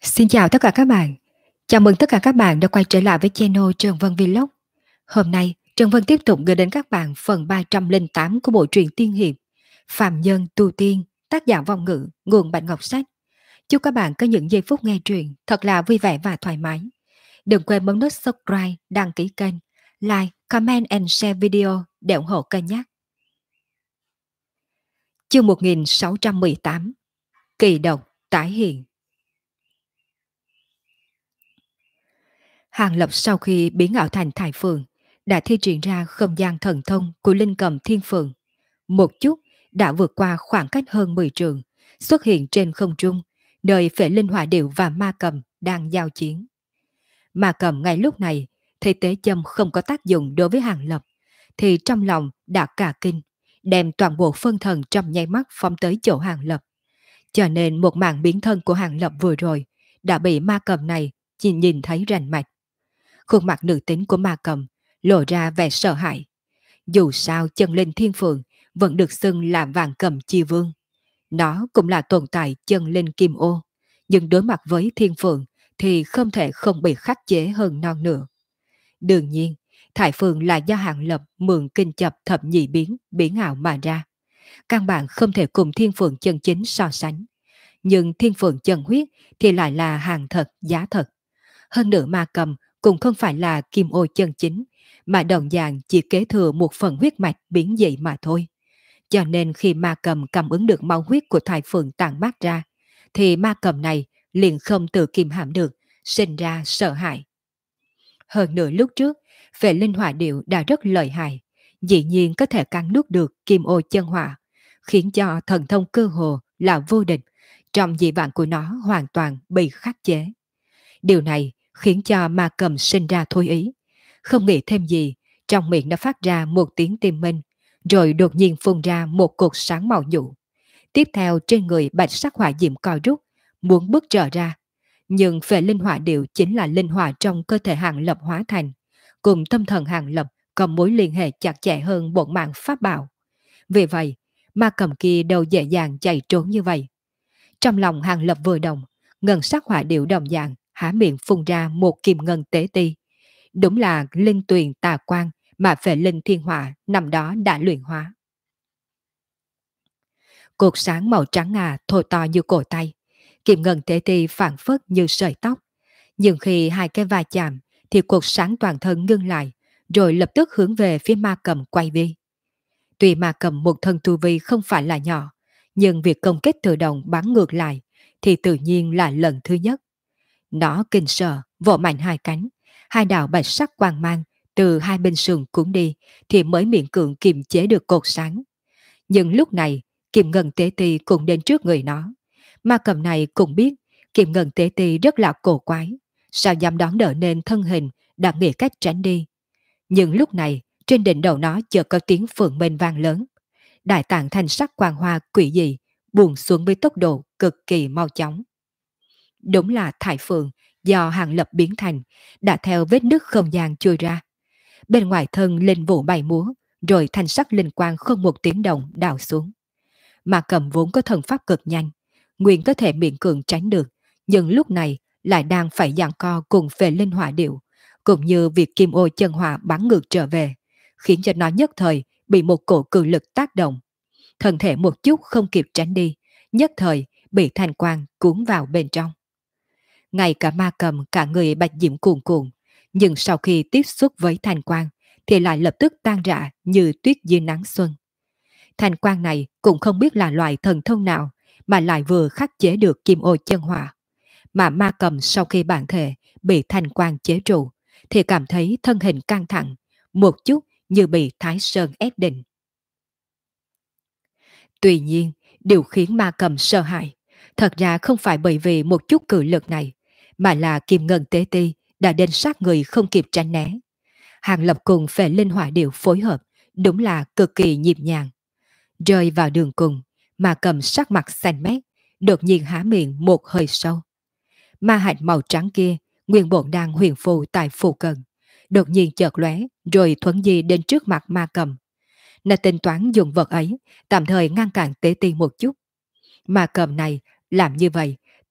Xin chào tất cả các bạn. Chào mừng tất cả các bạn đã quay trở lại với channel Trần Vân Vlog. Hôm nay, Trần Vân tiếp tục gửi đến các bạn phần 308 của bộ truyện tiên hiệp Phàm Nhân Tu Tiên, tác giả Vong Ngữ, nguồn Bạch Ngọc Sách. Chúc các bạn có những giây phút nghe truyện thật là vui vẻ và thoải mái. Đừng quên bấm nút subscribe, đăng ký kênh, like, comment and share video để ủng hộ kênh nhé. Chương 1618 Kỳ độc tái hiện. Hàng Lập sau khi biến ảo thành Thái Phượng đã thi triển ra không gian thần thông của Linh Cầm Thiên Phượng. Một chút đã vượt qua khoảng cách hơn 10 trường, xuất hiện trên không trung, nơi Phệ Linh Hỏa Điệu và Ma Cầm đang giao chiến. Ma Cầm ngay lúc này thấy tế châm không có tác dụng đối với Hàng Lập, thì trong lòng đã cả kinh, đem toàn bộ phân thần trong nháy mắt phóng tới chỗ Hàng Lập. Cho nên một màn biến thân của Hàng Lập vừa rồi đã bị Ma Cầm này chỉ nhìn thấy rành mạch. Khuôn mặt nữ tính của Ma Cầm lộ ra vẻ sợ hãi. Dù sao chân linh thiên phượng vẫn được xưng là vạn cầm chi vương. Nó cũng là tồn tại chân linh kim ô, nhưng đối mặt với thiên phượng thì không thể không bị khắc chế hơn non nữa. Đương nhiên, Thái Phượng là do Hàng Lập mượn kinh chập thập nhị biến ảo mà ra. Căn bản không thể cùng thiên phượng chân chính so sánh. Nhưng thiên phượng chân huyết thì lại là hàng thật giá thật. Hơn nữa Ma Cầm cũng không phải là kim ô chân chính, mà đồng dạng chỉ kế thừa một phần huyết mạch biến dị mà thôi. Cho nên khi Ma Cầm cảm ứng được máu huyết của Thái Phượng tản mát ra, thì Ma Cầm này liền không tự kiềm hãm được, sinh ra sợ hãi. Hơn nữa lúc trước, Phệ Linh Hỏa Điệu đã rất lợi hại, dĩ nhiên có thể cắn nuốt được kim ô chân hỏa, khiến cho thần thông cơ hồ là vô địch, trong dị vãng của nó hoàn toàn bị khắc chế. Điều này khiến cho Ma Cầm sinh ra thôi ý. Không nghĩ thêm gì, trong miệng đã phát ra một tiếng tim minh, rồi đột nhiên phun ra một cột sáng màu nhũ. Tiếp theo trên người bạch sắc hỏa diệm co rút, muốn bước trở ra. Nhưng Phệ Linh Hỏa Điệu chính là linh hỏa trong cơ thể Hàng Lập hóa thành, cùng tâm thần Hàng Lập có mối liên hệ chặt chẽ hơn bổn mạng pháp bảo. Vì vậy, Ma Cầm kia đâu dễ dàng chạy trốn như vậy. Trong lòng Hàng Lập vừa động, ngân sắc hỏa điệu đồng dạng há miệng phun ra một kim ngân tế ti. Đúng là linh tuyền tà quang mà Phệ Linh Thiên Hỏa năm đó đã luyện hóa. Cột sáng màu trắng ngà thô to như cổ tay, kim ngân tế ti phản phất như sợi tóc. Nhưng khi hai cái va chạm thì cột sáng toàn thân ngưng lại, rồi lập tức hướng về phía Ma Cầm quay đi. Tuy Ma Cầm một thân tu vi không phải là nhỏ, nhưng việc công kích tự động bắn ngược lại thì tự nhiên là lần thứ nhất. Nó kinh sợ, vỗ mạnh hai cánh, hai đạo bạch sắc quang mang từ hai bên sườn cuốn đi thì mới miễn cưỡng kiềm chế được cột sáng. Nhưng lúc này, Kim Ngân Tế Ti cũng đến trước người nó. Ma Cầm này cũng biết Kim Ngân Tế Ti rất là cổ quái, sao dám đón đỡ nên thân hình đã nghĩ cách tránh đi. Nhưng lúc này, trên đỉnh đầu nó chợt có tiếng phượng minh vang lớn. Đại tạng thanh sắc quang hoa quỷ dị buông xuống với tốc độ cực kỳ mau chóng. Đúng là Thái Phượng do Hàng Lập biến thành, đã theo vết nứt không gian chui ra. Bên ngoài thân linh vũ bay múa, rồi thanh sắc linh quang không một tiếng động đào xuống. Mà Cầm vốn có thần pháp cực nhanh, nguyên có thể miễn cưỡng tránh được, nhưng lúc này lại đang phải giằng co cùng Phệ Linh Hỏa Điệu, cũng như việc kim ô chân hỏa bắn ngược trở về, khiến cho nó nhất thời bị một cổ cự lực tác động. Thân thể một chút không kịp tránh đi, nhất thời bị thanh quang cuốn vào bên trong. Ngay cả Ma Cầm cả người bạch diễm cuồn cuộn, nhưng sau khi tiếp xúc với thanh quang thì lại lập tức tan rã như tuyết dưới nắng xuân. Thanh quang này cũng không biết là loại thần thông nào mà lại vừa khắc chế được kim ô chân hỏa. Mà Ma Cầm sau khi bản thể bị thanh quang chế trụ thì cảm thấy thân hình căng thẳng, một chút như bị Thái Sơn ép định. Tuy nhiên, điều khiến Ma Cầm sợ hãi thật ra không phải bởi vì một chút cự lực này, mà là kim ngân tế ti đã đến sát người không kịp tránh né. Hàng Lập cùng Phệ Linh Hỏa Điệu phối hợp đúng là cực kỳ nhịp nhàng. Rơi vào đường cùng, Ma Cầm sắc mặt xanh mét, đột nhiên há miệng một hơi sâu. Ma hạch màu trắng kia nguyên bổn đang huyền phù tại phù cận, đột nhiên chợt lóe rồi thuấn di đến trước mặt Ma Cầm. Nó tính toán dùng vật ấy tạm thời ngăn cản tế ti một chút. Ma Cầm này làm như vậy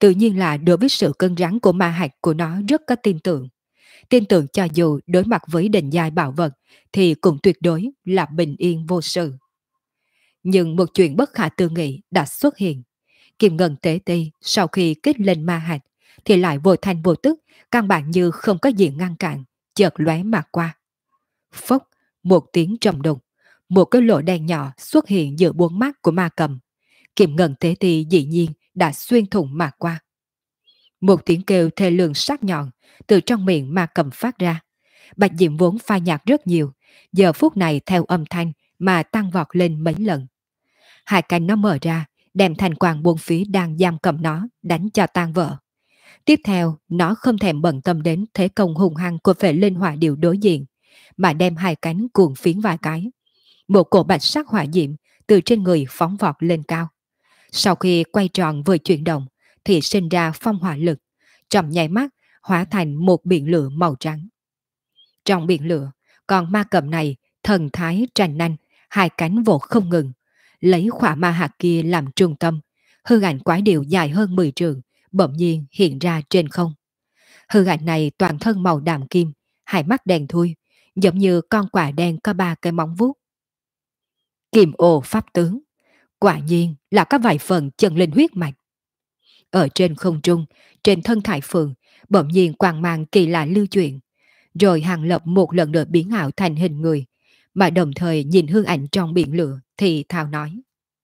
tự nhiên là đối với sự cứng rắn của ma hạch của nó rất có tin tưởng cho dù đối mặt với định giai bảo vật thì cũng tuyệt đối là bình yên vô sự. Nhưng một chuyện bất khả tư nghị đã xuất hiện. Kim ngân tế ti sau khi kích lên ma hạch thì lại vô thanh vô tức, căn bản như không có gì ngăn cản, chợt lóe mà qua. Phốc, một tiếng trầm đục, một cái lỗ đen nhỏ xuất hiện giữa bốn mắt của ma cầm. Kim ngân tế ti dĩ nhiên đã xuyên thủng mà qua. Một tiếng kêu thê lương sắc nhọn từ trong miệng ma cầm phát ra. Bạch Diệm vốn phai nhạt rất nhiều, giờ phút này theo âm thanh mà tăng vọt lên mấy lần. Hai cánh nó mở ra, đem thành quang buôn phía đang giam cầm nó đánh cho tan vỡ. Tiếp theo, nó không thèm bận tâm đến thế công hùng hăng của phệ linh hỏa điệu đối diện, mà đem hai cánh cuồng phiến vài cái. Một cổ bạch sắc hỏa diệm từ trên người phóng vọt lên cao. Sau khi quay tròn vừa chuyển động, thì sinh ra phong hỏa lực, trong nháy mắt hóa thành một biển lửa màu trắng. Trong biển lửa, con ma cầm này thần thái tràn nanh, hai cánh vỗ không ngừng, lấy khỏa ma hạt kia làm trung tâm, hư ảnh quái điệu dài hơn 10 trường, bỗng nhiên hiện ra trên không. Hư ảnh này toàn thân màu đạm kim, hai mắt đen thui, giống như con quả đen có ba cái móng vuốt. Kim ô pháp tướng, quả nhiên là có vài phần chân linh huyết mạch. Ở trên không trung, trên thân thải phượng, bỗng nhiên quang mang kỳ lạ lưu chuyển, rồi Hàng Lập một lần nữa biến ảo thành hình người, mà đồng thời nhìn hư ảnh trong biển lửa thì thào nói.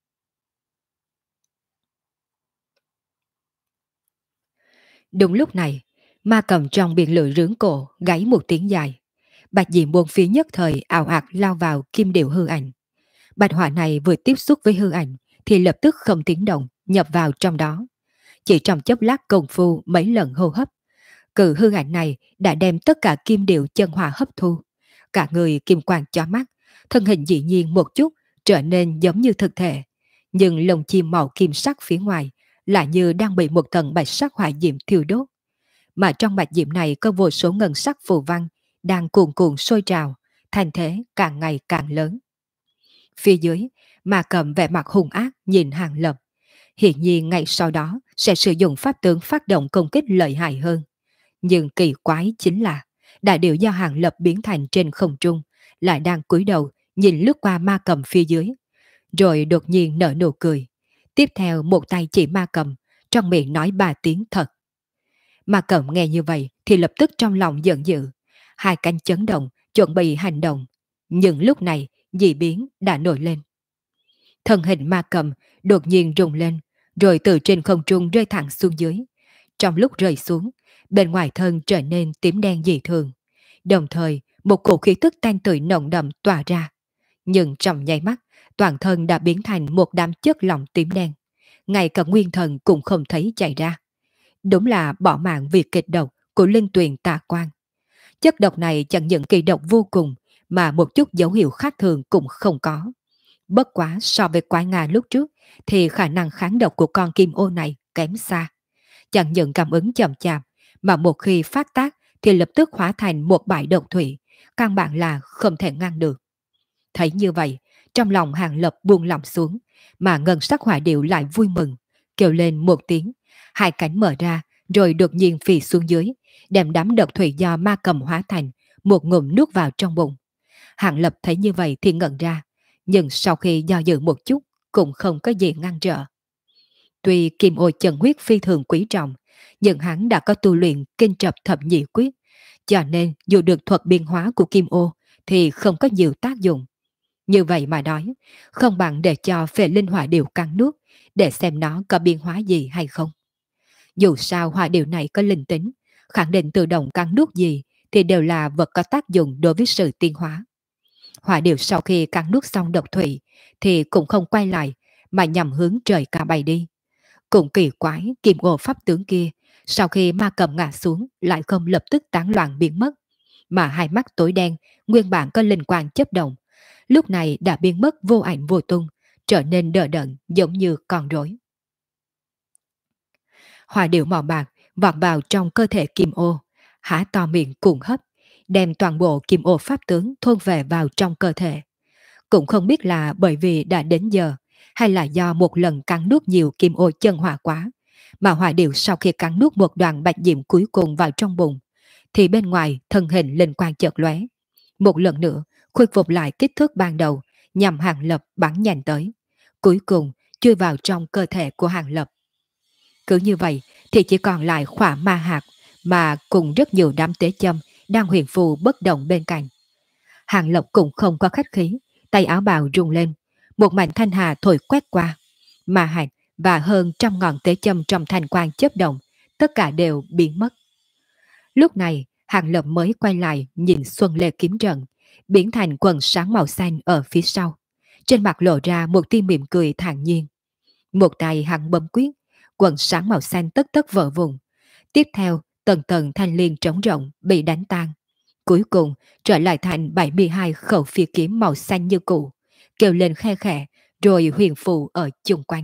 Đúng lúc này, ma cầm trong biển lửa rướng cổ gáy một tiếng dài. Bạch Diệm buông phía nhất thời ảo ạt lao vào kim điệu hư ảnh. Bạch hỏa này vừa tiếp xúc với hư ảnh thì lập tức không tiếng động nhập vào trong đó. Chỉ trong chốc lát công phu mấy lần hô hấp, cự hư ảnh này đã đem tất cả kim điệu chân hỏa hấp thu. Cả người kim quang chói mắt, thân hình dĩ nhiên một chút trở nên giống như thực thể, nhưng lồng chim màu kim sắc phía ngoài lại như đang bị một tầng bạch sắc hỏa diệm thiêu đốt. Mà trong bạch diệm này có vô số ngân sắc phù văn đang cuồn cuộn sôi trào, thành thế càng ngày càng lớn. Phía dưới, ma cầm vẻ mặt hung ác nhìn Hàng Lập. Hiển nhiên ngay sau đó sẽ sử dụng pháp tướng phát động công kích lợi hại hơn. Nhưng kỳ quái chính là đại điệu do Hàng Lập biến thành trên không trung lại đang cúi đầu nhìn lướt qua ma cầm phía dưới, rồi đột nhiên nở nụ cười. Tiếp theo một tay chỉ ma cầm, trong miệng nói ba tiếng thật. Ma cầm nghe như vậy thì lập tức trong lòng giận dữ, hai cánh chấn động chuẩn bị hành động. Nhưng lúc này dị biến đã nổi lên. Thân hình ma cầm đột nhiên rung lên, rồi từ trên không trung rơi thẳng xuống dưới. Trong lúc rơi xuống, bên ngoài thân trở nên tím đen dị thường. Đồng thời, một cổ khí tức tanh tưởi nồng đậm tỏa ra. Nhưng trong nháy mắt, toàn thân đã biến thành một đám chất lỏng tím đen. Ngay cả nguyên thần cũng không thấy chạy ra. Đúng là bỏ mạng vì kịch độc của linh tuyền tà quan. Chất độc này chẳng những kỳ độc vô cùng, mà một chút dấu hiệu khác thường cũng không có. Bất quá so với quái Nga lúc trước, thì khả năng kháng độc của con kim ô này kém xa. Chẳng những cảm ứng chậm chạp, mà một khi phát tác thì lập tức hóa thành một bãi độc thủy, căn bản là không thể ngăn được. Thấy như vậy, trong lòng Hàng Lập buông lỏng xuống, mà ngân sắc hỏa điệu lại vui mừng, kêu lên một tiếng, hai cánh mở ra, rồi đột nhiên phì xuống dưới, đem đám độc thủy do ma cầm hóa thành, một ngụm nuốt vào trong bụng. Hàng Lập thấy như vậy thì ngẩn ra, nhưng sau khi do dự một chút, cũng không có gì ngăn trở. Tuy kim ô chân huyết phi thường quý trọng, nhưng hắn đã có tu luyện kinh trập thập nhị quyết, cho nên dù được thuật biên hóa của kim ô thì không có nhiều tác dụng. Như vậy mà nói, không bằng để cho phệ linh hỏa điệu cắn nước để xem nó có biên hóa gì hay không. Dù sao hỏa điệu này có linh tính, khẳng định tự động cắn nước gì thì đều là vật có tác dụng đối với sự tiến hóa. Hỏa điệu sau khi cắn nước xong độc thủy thì cũng không quay lại mà nhằm hướng trời cao bay đi. Cũng kỳ quái kim ô pháp tướng kia sau khi ma cầm ngã xuống lại không lập tức tán loạn biến mất, mà hai mắt tối đen nguyên bản có linh quang chớp động, lúc này đã biến mất vô ảnh vô tung, trở nên đờ đẫn giống như con rối. Hỏa điệu màu bạc vọt vào trong cơ thể kim ô, há to miệng cuồng hấp, đem toàn bộ kim ô pháp tướng thôn về vào trong cơ thể. Cũng không biết là bởi vì đã đến giờ, hay là do một lần cắn nuốt nhiều kim ô chân hỏa quá, Mà hỏa điểu sau khi cắn nuốt một đoàn bạch diệm cuối cùng vào trong bụng, thì bên ngoài thân hình linh quang chợt lóe. Một lần nữa, khôi phục lại kích thước ban đầu, nhằm Hàng Lập bắn nhanh tới. Cuối cùng, chui vào trong cơ thể của Hàng Lập. Cứ như vậy, thì chỉ còn lại khỏa ma hạt, mà cùng rất nhiều đám tế châm đang huyền phù bất động bên cạnh. Hàng Lập cũng không có khách khí, tay áo bào rung lên, một mảnh thanh hà thổi quét qua. Ma hạt và hơn trăm ngọn tế châm trong thanh quang chớp động, tất cả đều biến mất. Lúc này, Hàng Lập mới quay lại nhìn Xuân Lê kiếm trận, biến thành quần sáng màu xanh ở phía sau. Trên mặt lộ ra một tia mỉm cười thản nhiên. Một tay hắn bấm quyết, quần sáng màu xanh tất tất vỡ vụn. Tiếp theo, tầng tầng thanh liên trống rộng bị đánh tan. Cuối cùng, trở lại thành 72 khẩu phi kiếm màu xanh như cũ, kêu lên khe khẽ, rồi huyền phù ở chung quanh.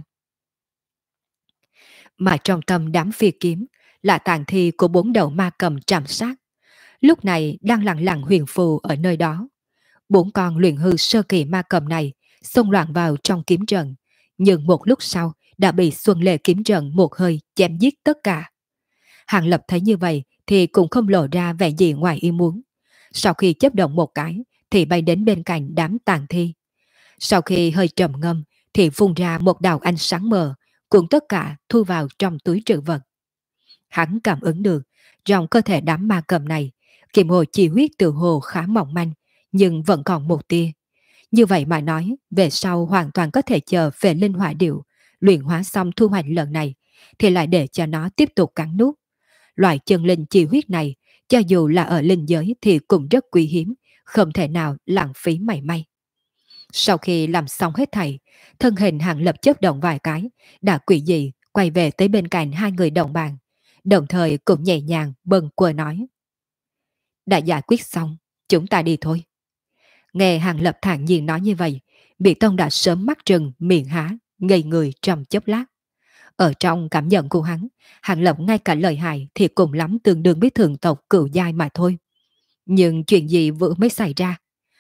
Mà trong tâm đám phi kiếm là tàn thi của 4 đầu ma cầm trảm sát. Lúc này đang lặng lặng huyền phù ở nơi đó. 4 con luyện hư sơ kỳ ma cầm này xông loạn vào trong kiếm trận, nhưng một lúc sau đã bị Xuân Lê kiếm trận một hơi chém giết tất cả. Hàng Lập thấy như vậy thì cũng không lộ ra vẻ gì ngoài ý muốn. Sau khi chớp động một cái thì bay đến bên cạnh đám tàn thi. Sau khi hơi trầm ngâm thì phun ra một đạo ánh sáng mờ, cuốn tất cả thu vào trong túi trữ vật. Hắn cảm ứng được trong cơ thể đám ma cầm này, kiềm hồ chi huyết từ hồ khá mỏng manh, nhưng vẫn còn một tia. Như vậy mà nói, về sau hoàn toàn có thể chờ về linh hỏa điệu, luyện hóa xong thu hoạch lần này, thì lại để cho nó tiếp tục cắn nuốt. Loại chân linh chi huyết này, cho dù là ở linh giới thì cũng rất quý hiếm, không thể nào lãng phí mảy may. Sau khi làm xong hết thảy, thân hình Hàng Lập chớp động vài cái, đã quỷ dị quay về tới bên cạnh hai người đồng bàn, đồng thời cũng nhẹ nhàng bâng quơ nói: đã giải quyết xong, chúng ta đi thôi. Nghe Hàng Lập thản nhiên nói như vậy, Biệt Tông đã sớm mắt trừng, miệng há, ngây người trong chốc lát. Ở trong cảm nhận của hắn, Hàng Lập ngay cả lời hại thì cùng lắm tương đương với thường tộc cửu giai mà thôi. Nhưng chuyện gì vừa mới xảy ra?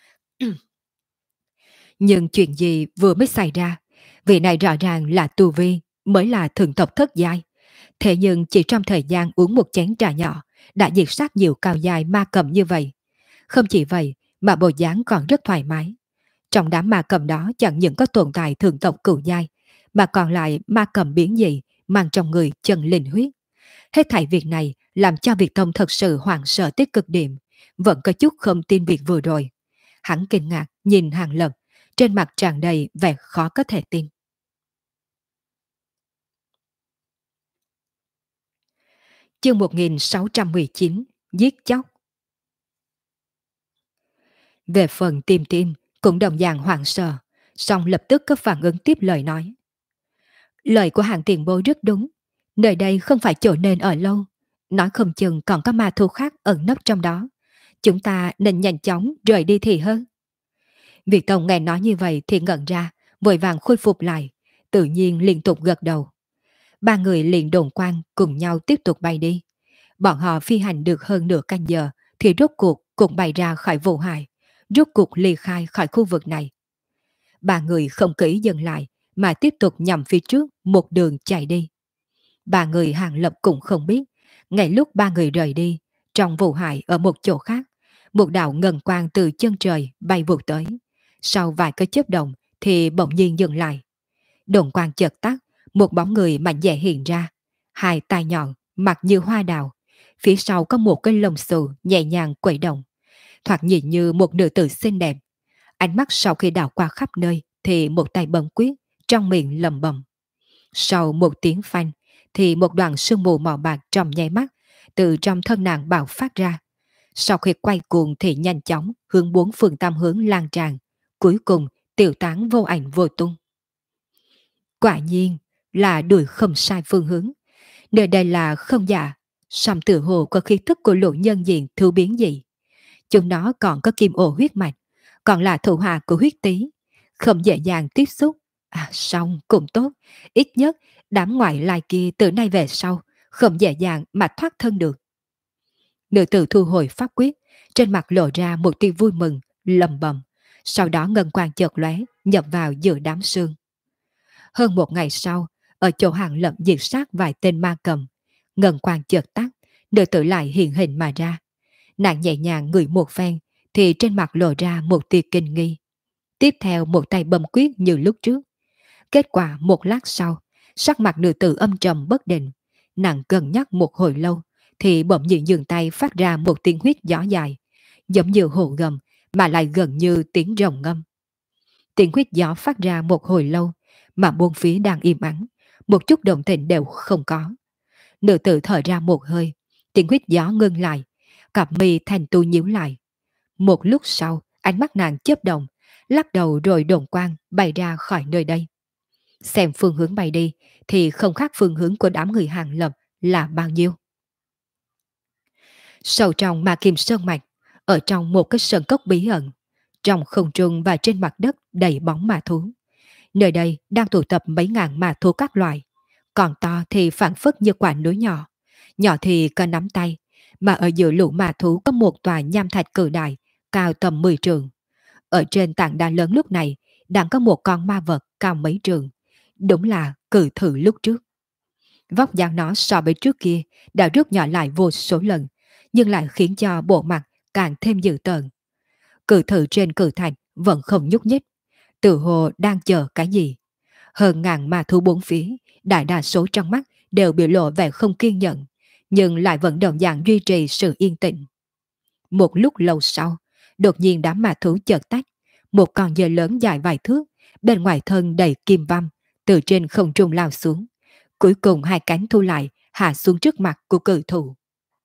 Nhưng chuyện gì vừa mới xảy ra? Vị này rõ ràng là tu vi, mới là thường tộc thất giai. Thế nhưng chỉ trong thời gian uống một chén trà nhỏ, đã diệt sát nhiều cao giai ma cầm như vậy. Không chỉ vậy, mà bộ dáng còn rất thoải mái. Trong đám ma cầm đó chẳng những có tồn tại thường tộc cửu giai, mà còn lại ma cầm biến dị, mang trong người chân linh huyết. Hết thảy việc này làm cho Việt Tông thật sự hoảng sợ tới cực điểm, vẫn có chút không tin việc vừa rồi. Hắn kinh ngạc nhìn Hàng Lập, trên mặt tràn đầy vẻ khó có thể tin. Chương 1619, giết chóc. Về phần Tim Tim cũng đồng dạng hoảng sợ, song lập tức có phản ứng tiếp lời nói. Lời của Hàng tiền bối rất đúng, nơi đây không phải chỗ nên ở lâu, nói không chừng còn có ma thu khác ẩn nấp trong đó. Chúng ta nên nhanh chóng rời đi thì hơn. Việt Tông nghe nói như vậy thì ngẩn ra, vội vàng khôi phục lại, tự nhiên liên tục gật đầu. Ba người liền đồn quang cùng nhau tiếp tục bay đi. Bọn họ phi hành được hơn nửa canh giờ thì rốt cuộc cũng bay ra khỏi vụ hại, rốt cuộc ly khai khỏi khu vực này. Ba người không kỹ dừng lại mà tiếp tục nhằm phía trước một đường chạy đi. Ba người Hàng Lập cũng không biết, ngay lúc ba người rời đi, trong vụ hại ở một chỗ khác, một đạo ngân quang từ chân trời bay vụt tới. Sau vài cái chớp động thì bỗng nhiên dừng lại. Đồn quang chợt tắt, một bóng người mạnh dẻ hiện ra, hai tai nhọn, mặt như hoa đào. Phía sau có một cái lông xù nhẹ nhàng quẩy động, thoạt nhìn như một nữ tử xinh đẹp. Ánh mắt sau khi đảo qua khắp nơi thì một tay bấm quyết, trong miệng lầm bầm. Sau một tiếng phanh thì một đoàn sương mù màu bạc trong nháy mắt từ trong thân nàng bạo phát ra. Sau khi quay cuồng thì nhanh chóng hướng bốn phương tam hướng lan tràn, cuối cùng tiêu tán vô ảnh vô tung. Quả nhiên là đuổi không sai phương hướng. Nơi đây là không dạ, song tự hồ có khí thức của lộ nhân diện thu biến gì. Chúng nó còn có kim ô huyết mạch, còn là thủ hạ của huyết tý, không dễ dàng tiếp xúc. À xong cũng tốt, ít nhất đám ngoại lai kia từ nay về sau không dễ dàng mà thoát thân được. Nữ tử thu hồi pháp quyết, trên mặt lộ ra một tia vui mừng, lầm bầm, sau đó ngân quang chợt lóe nhập vào giữa đám sương. Hơn một ngày sau, ở chỗ Hàng Lập diệt sát vài tên ma cầm. Ngân quang chợt tắt, nữ tử lại hiện hình mà ra. Nàng nhẹ nhàng ngửi một phen, thì trên mặt lộ ra một tia kinh nghi. Tiếp theo một tay bấm quyết như lúc trước. Kết quả một lát sau, sắc mặt nữ tử âm trầm bất định. Nàng cân nhắc một hồi lâu, thì bỗng nhiên dừng tay phát ra một tiếng huyết gió dài, giống như hồ gầm, mà lại gần như tiếng rồng ngâm. Tiếng huyết gió phát ra một hồi lâu, mà bốn phía đang im ắng, một chút động tĩnh đều không có. Nữ tử thở ra một hơi, tiếng huyết gió ngưng lại, cặp mi thành tu nhíu lại. Một lúc sau, ánh mắt nàng chớp động, lắc đầu rồi đồn quang bay ra khỏi nơi đây. Xem phương hướng bay đi thì không khác phương hướng của đám người Hàng Lập là bao nhiêu. Sâu trong Ma Kim Sơn Mạch, ở trong một cái sơn cốc bí ẩn, trong không trung và trên mặt đất đầy bóng ma thú. Nơi đây đang tụ tập mấy ngàn ma thú các loại, còn to thì phản phất như quả núi nhỏ, nhỏ thì có nắm tay, mà ở giữa lũ ma thú có một tòa nham thạch cự đại, cao tầm 10 trượng. Ở trên tảng đá lớn lúc này đang có một con ma vật cao mấy trượng, đúng là cự thử lúc trước. Vóc dáng nó so với trước kia đã rút nhỏ lại vô số lần, nhưng lại khiến cho bộ mặt càng thêm dữ tợn. Cự thử trên cự thạch vẫn không nhúc nhích, tự hồ đang chờ cái gì. Hơn ngàn ma thú bốn phía, đại đa số trong mắt đều biểu lộ vẻ không kiên nhẫn, nhưng lại vẫn đồng dạng duy trì sự yên tĩnh. Một lúc lâu sau, đột nhiên đám ma thú chợt tách, một con dơi lớn dài vài thước, bên ngoài thân đầy kim văm, từ trên không trung lao xuống. Cuối cùng hai cánh thu lại, hạ xuống trước mặt của cự thú.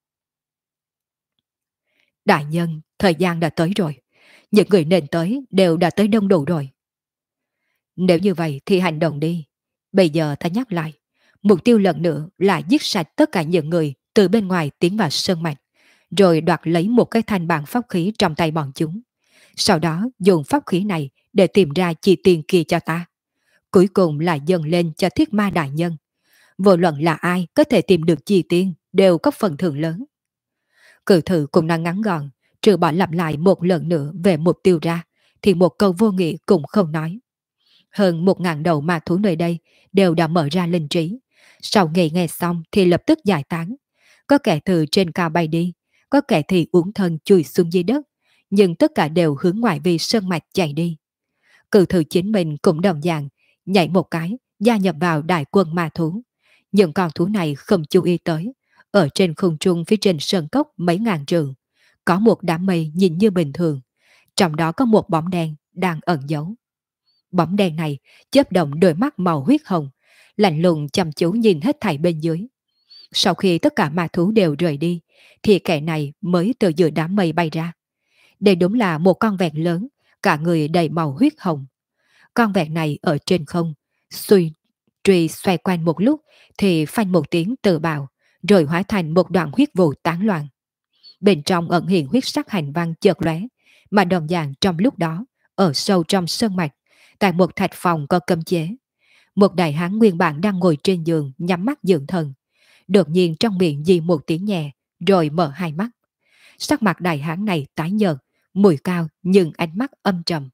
Đại nhân, thời gian đã tới rồi. Những người nên tới đều đã tới đông đủ rồi. Nếu như vậy thì hành động đi. Bây giờ ta nhắc lại, mục tiêu lần nữa là giết sạch tất cả những người từ bên ngoài tiến vào sơn mạch, rồi đoạt lấy một cái thanh bản pháp khí trong tay bọn chúng. Sau đó dùng pháp khí này để tìm ra chi tiền kia cho ta. Cuối cùng là dâng lên cho thiết ma đại nhân. Vô luận là ai có thể tìm được chi tiên đều có phần thưởng lớn. Cự thử cũng đang ngắn gọn, trừ bỏ lặp lại một lần nữa về mục tiêu ra, thì một câu vô nghĩa cũng không nói. Hơn 1.000 đầu ma thú nơi đây đều đã mở ra linh trí. Sau nghe xong thì lập tức giải tán. Có kẻ từ trên cao bay đi, có kẻ thì uống thân chui xuống dưới đất, nhưng tất cả đều hướng ngoại vi sơn mạch chạy đi. Cự thử chính mình cũng đồng dạng, nhảy một cái, gia nhập vào đại quân ma thú. Những con thú này không chú ý tới. Ở trên không trung phía trên sơn cốc mấy ngàn trượng, có một đám mây nhìn như bình thường. Trong đó có một bóng đen đang ẩn giấu. Bóng đen này chớp động đôi mắt màu huyết hồng, lạnh lùng chăm chú nhìn hết thảy bên dưới. Sau khi tất cả ma thú đều rời đi, thì kẻ này mới từ giữa đám mây bay ra. Đây đúng là một con vẹn lớn, cả người đầy màu huyết hồng. Con vẹn này ở trên không, truy xoay quanh một lúc thì phanh một tiếng tự bạo, rồi hóa thành một đoạn huyết vụ tán loạn. Bên trong ẩn hiện huyết sắc hành văn chợt lóe, mà đồng dạng trong lúc đó, ở sâu trong sơn mạch, tại một thạch phòng có cấm chế, một đại hán nguyên bản đang ngồi trên giường nhắm mắt dưỡng thần. Đột nhiên trong miệng gì một tiếng nhẹ, rồi mở hai mắt. Sắc mặt đại hán này tái nhợt, mũi cao nhưng ánh mắt âm trầm.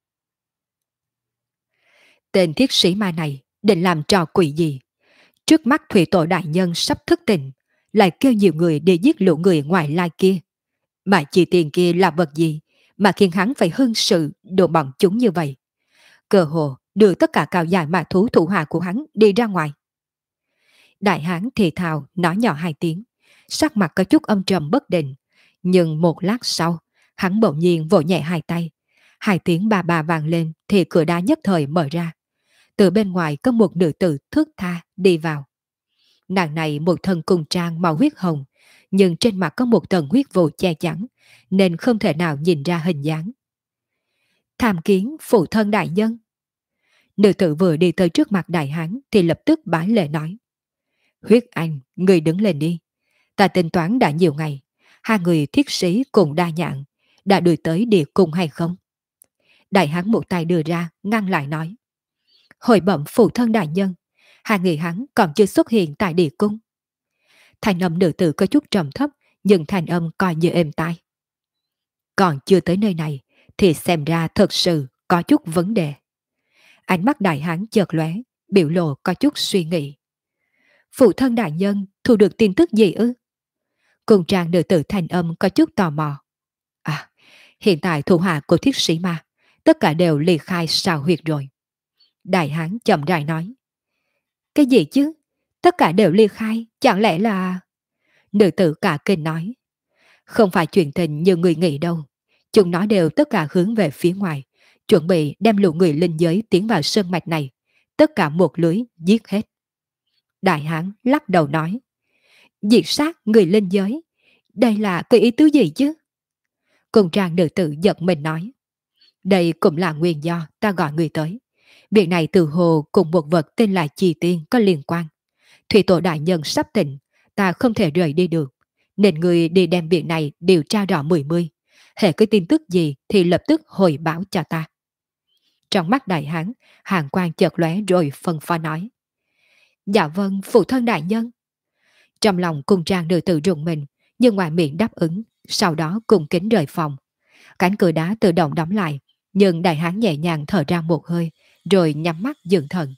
Tên thiết sĩ ma này định làm trò quỷ gì? Trước mắt thủy tổ đại nhân sắp thức tỉnh, lại kêu nhiều người đi giết lũ người ngoài lai kia. Mà chi tiền kia là vật gì mà khiến hắn phải hưng sự đồ bọn chúng như vậy? Cơ hồ đưa tất cả cao dài mà thú thủ hạ của hắn đi ra ngoài. Đại hán thì thào nói nhỏ hai tiếng, sắc mặt có chút âm trầm bất định. Nhưng một lát sau, hắn bỗng nhiên vỗ nhẹ hai tay. Hai tiếng bà bà vang lên thì cửa đá nhất thời mở ra. Từ bên ngoài có một nữ tử thước tha đi vào. Nàng này một thân cung trang màu huyết hồng, nhưng trên mặt có một tầng huyết vụ che chắn, nên không thể nào nhìn ra hình dáng. Tham kiến phụ thân đại nhân. Nữ tử vừa đi tới trước mặt đại hán thì lập tức bái lễ nói: Huyết Anh, người đứng lên đi. Ta tính toán đã nhiều ngày, hai người thiết sĩ cùng đa nhạn, đã đuổi tới địa cung hay không? Đại hán một tay đưa ra, ngăn lại nói: Hồi bẩm phụ thân đại nhân, hai người hắn còn chưa xuất hiện tại địa cung. Thành âm nữ tử có chút trầm thấp, nhưng thành âm coi như êm tai. Còn chưa tới nơi này, thì xem ra thật sự có chút vấn đề. Ánh mắt đại hán chợt lóe, biểu lộ có chút suy nghĩ. Phụ thân đại nhân thu được tin tức gì ư? Cùng trang nữ tử thanh âm có chút tò mò. À, hiện tại thủ hạ của thiết sĩ ma, tất cả đều ly khai sao huyệt rồi. Đại hán chậm rãi nói. Cái gì chứ? Tất cả đều ly khai, chẳng lẽ là... Nữ tử cả kinh nói. Không phải chuyện tình như người nghĩ đâu. Chúng nó đều tất cả hướng về phía ngoài, chuẩn bị đem lũ người linh giới tiến vào sơn mạch này. Tất cả một lưới giết hết. Đại hán lắc đầu nói. Diệt sát người linh giới? Đây là cái ý tứ gì chứ? Cùng trang nữ tử giật mình nói. Đây cũng là nguyên do ta gọi người tới. Việc này từ hồ cùng một vật tên là Trì Tiên có liên quan. Thủy tổ đại nhân sắp tỉnh, ta không thể rời đi được. Nên người đi đem việc này điều tra rõ mười mươi. Hệ cái tin tức gì thì lập tức hồi báo cho ta. Trong mắt đại hán, hàng quang chợt lóe rồi phân phó nói. Dạ vâng, phụ thân đại nhân. Trong lòng cung trang nữ tử rùng mình, nhưng ngoài miệng đáp ứng, sau đó cùng kính rời phòng. Cánh cửa đá tự động đóng lại, nhưng đại hán nhẹ nhàng thở ra một hơi, rồi nhắm mắt dưỡng thần.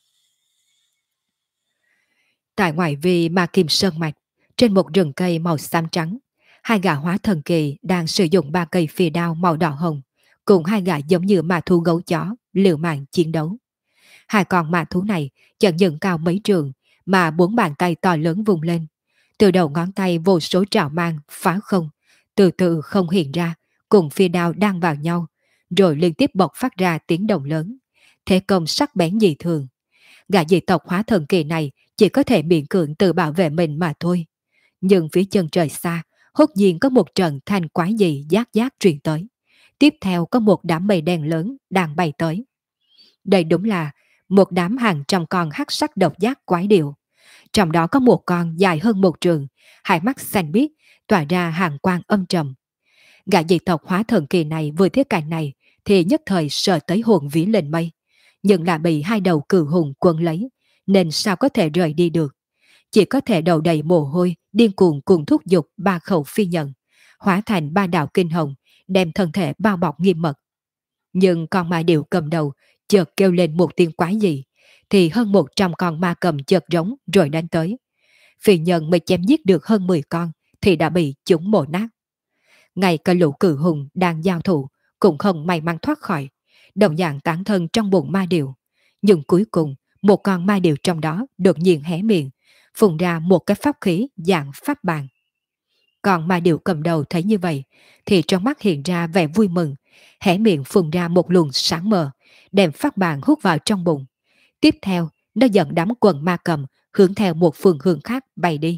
Tại ngoại vi Ma Kim Sơn Mạch, trên một rừng cây màu xám trắng, hai gã hóa thần kỳ đang sử dụng ba cây phi đao màu đỏ hồng, cùng hai gã giống như ma thú gấu chó, liều mạng chiến đấu. Hai con ma thú này chẳng những cao mấy trường, mà bốn bàn tay to lớn vung lên. Từ đầu ngón tay vô số trảo mang, phá không, từ từ không hiện ra, cùng phi đao đang vào nhau, rồi liên tiếp bộc phát ra tiếng động lớn. Thế công sắc bén dị thường. Gã dị tộc hóa thần kỳ này chỉ có thể miễn cưỡng tự bảo vệ mình mà thôi. Nhưng phía chân trời xa, hốt nhiên có một trận thanh quái dị giác giác truyền tới. Tiếp theo có một đám mây đen lớn đang bay tới. Đây đúng là một đám hàng trăm con hắc sắc độc giác quái điệu. Trong đó có một con dài hơn một trường, hai mắt xanh biếc, tỏa ra hàng quang âm trầm. Gã dị tộc hóa thần kỳ này vừa thấy cảnh này thì nhất thời sợ tới hồn vía lên mây, nhưng là bị hai đầu cừu hùng quấn lấy, nên sao có thể rời đi được. Chỉ có thể đầu đầy mồ hôi, điên cuồng cùng thúc giục ba khẩu phi nhận, hóa thành ba đạo kinh hồng, đem thân thể bao bọc nghiêm mật. Nhưng con ma điệu cầm đầu chợt kêu lên một tiếng quái dị, thì hơn 100 con ma cầm chợt rống rồi đánh tới. Phi nhân mới chém giết được hơn 10 con thì đã bị chúng mổ nát. Ngay cả lũ cừu hùng đang giao thủ cũng không may mắn thoát khỏi, đồng dạng tán thân trong bụng ma điệu. Nhưng cuối cùng, một con ma điệu trong đó đột nhiên hé miệng, phun ra một cái pháp khí dạng pháp bàn. Còn ma điệu cầm đầu thấy như vậy, thì trong mắt hiện ra vẻ vui mừng, hé miệng phun ra một luồng sáng mờ, đem pháp bàn hút vào trong bụng. Tiếp theo, nó dẫn đám quần ma cầm hướng theo một phương hướng khác bay đi.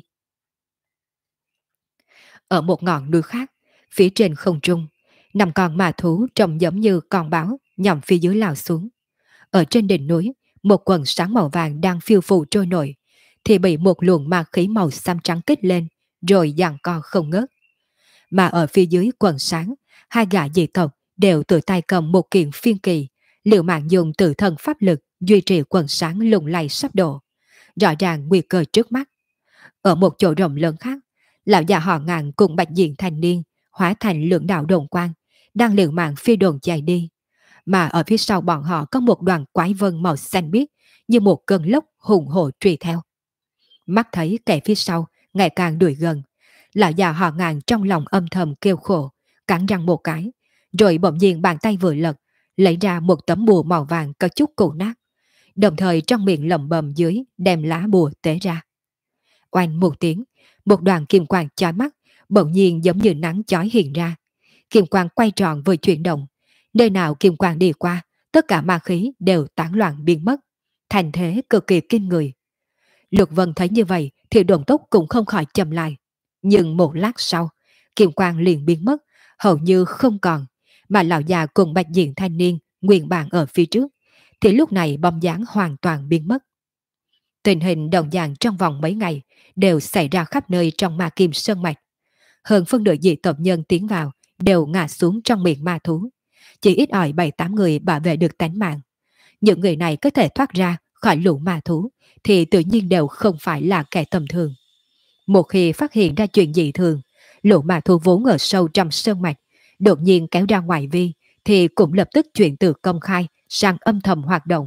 Ở một ngọn núi khác, phía trên không trung, 5 con ma thú trông giống như con báo nhằm phía dưới lao xuống. Ở trên đỉnh núi, một quần sáng màu vàng đang phiêu phù trôi nổi, thì bị một luồng ma khí màu xám trắng kích lên, rồi giằng co không ngớt. Mà ở phía dưới quần sáng, hai gã dị tộc đều tự tay cầm một kiện phiên kỳ, liều mạng dùng tự thân pháp lực duy trì quần sáng lung lay sắp đổ. Rõ ràng nguy cơ trước mắt. Ở một chỗ rộng lớn khác, lão già họ Ngạn cùng bạch diện thanh niên hóa thành lưỡng đạo đồn quang, đang liều mạng phi đồn chạy đi. Mà ở phía sau bọn họ có một đoàn quái vân màu xanh biếc như một cơn lốc hùng hổ truy theo. Mắt thấy kẻ phía sau ngày càng đuổi gần, lão già họ Ngạn trong lòng âm thầm kêu khổ, cắn răng một cái, rồi bỗng nhiên bàn tay vừa lật, lấy ra một tấm bùa màu vàng có chút cũ nát, đồng thời trong miệng lẩm bẩm dưới đem lá bùa tế ra. Oanh một tiếng, một đoàn kim quang chói mắt bỗng nhiên giống như nắng chói hiện ra. Kim quang quay tròn vừa chuyển động, nơi nào kim quang đi qua, tất cả ma khí đều tán loạn biến mất, thành thế cực kỳ kinh người. Lục Vân thấy như vậy thì động tốc cũng không khỏi chậm lại, nhưng một lát sau, kim quang liền biến mất, hầu như không còn, mà lão già cùng bạch diện thanh niên nguyên bản ở phía trước, thì lúc này bóng dáng hoàn toàn biến mất. Tình hình đồng dạng trong vòng mấy ngày đều xảy ra khắp nơi trong Ma Kim Sơn Mạch. Hơn phân nửa dị tộc nhân tiến vào đều ngã xuống trong miệng ma thú. Chỉ ít ỏi 7-8 người bảo vệ được tánh mạng. Những người này có thể thoát ra khỏi lũ ma thú thì tự nhiên đều không phải là kẻ tầm thường. Một khi phát hiện ra chuyện dị thường, lũ ma thú vốn ở sâu trong sơn mạch, đột nhiên kéo ra ngoài vi thì cũng lập tức chuyển từ công khai sang âm thầm hoạt động,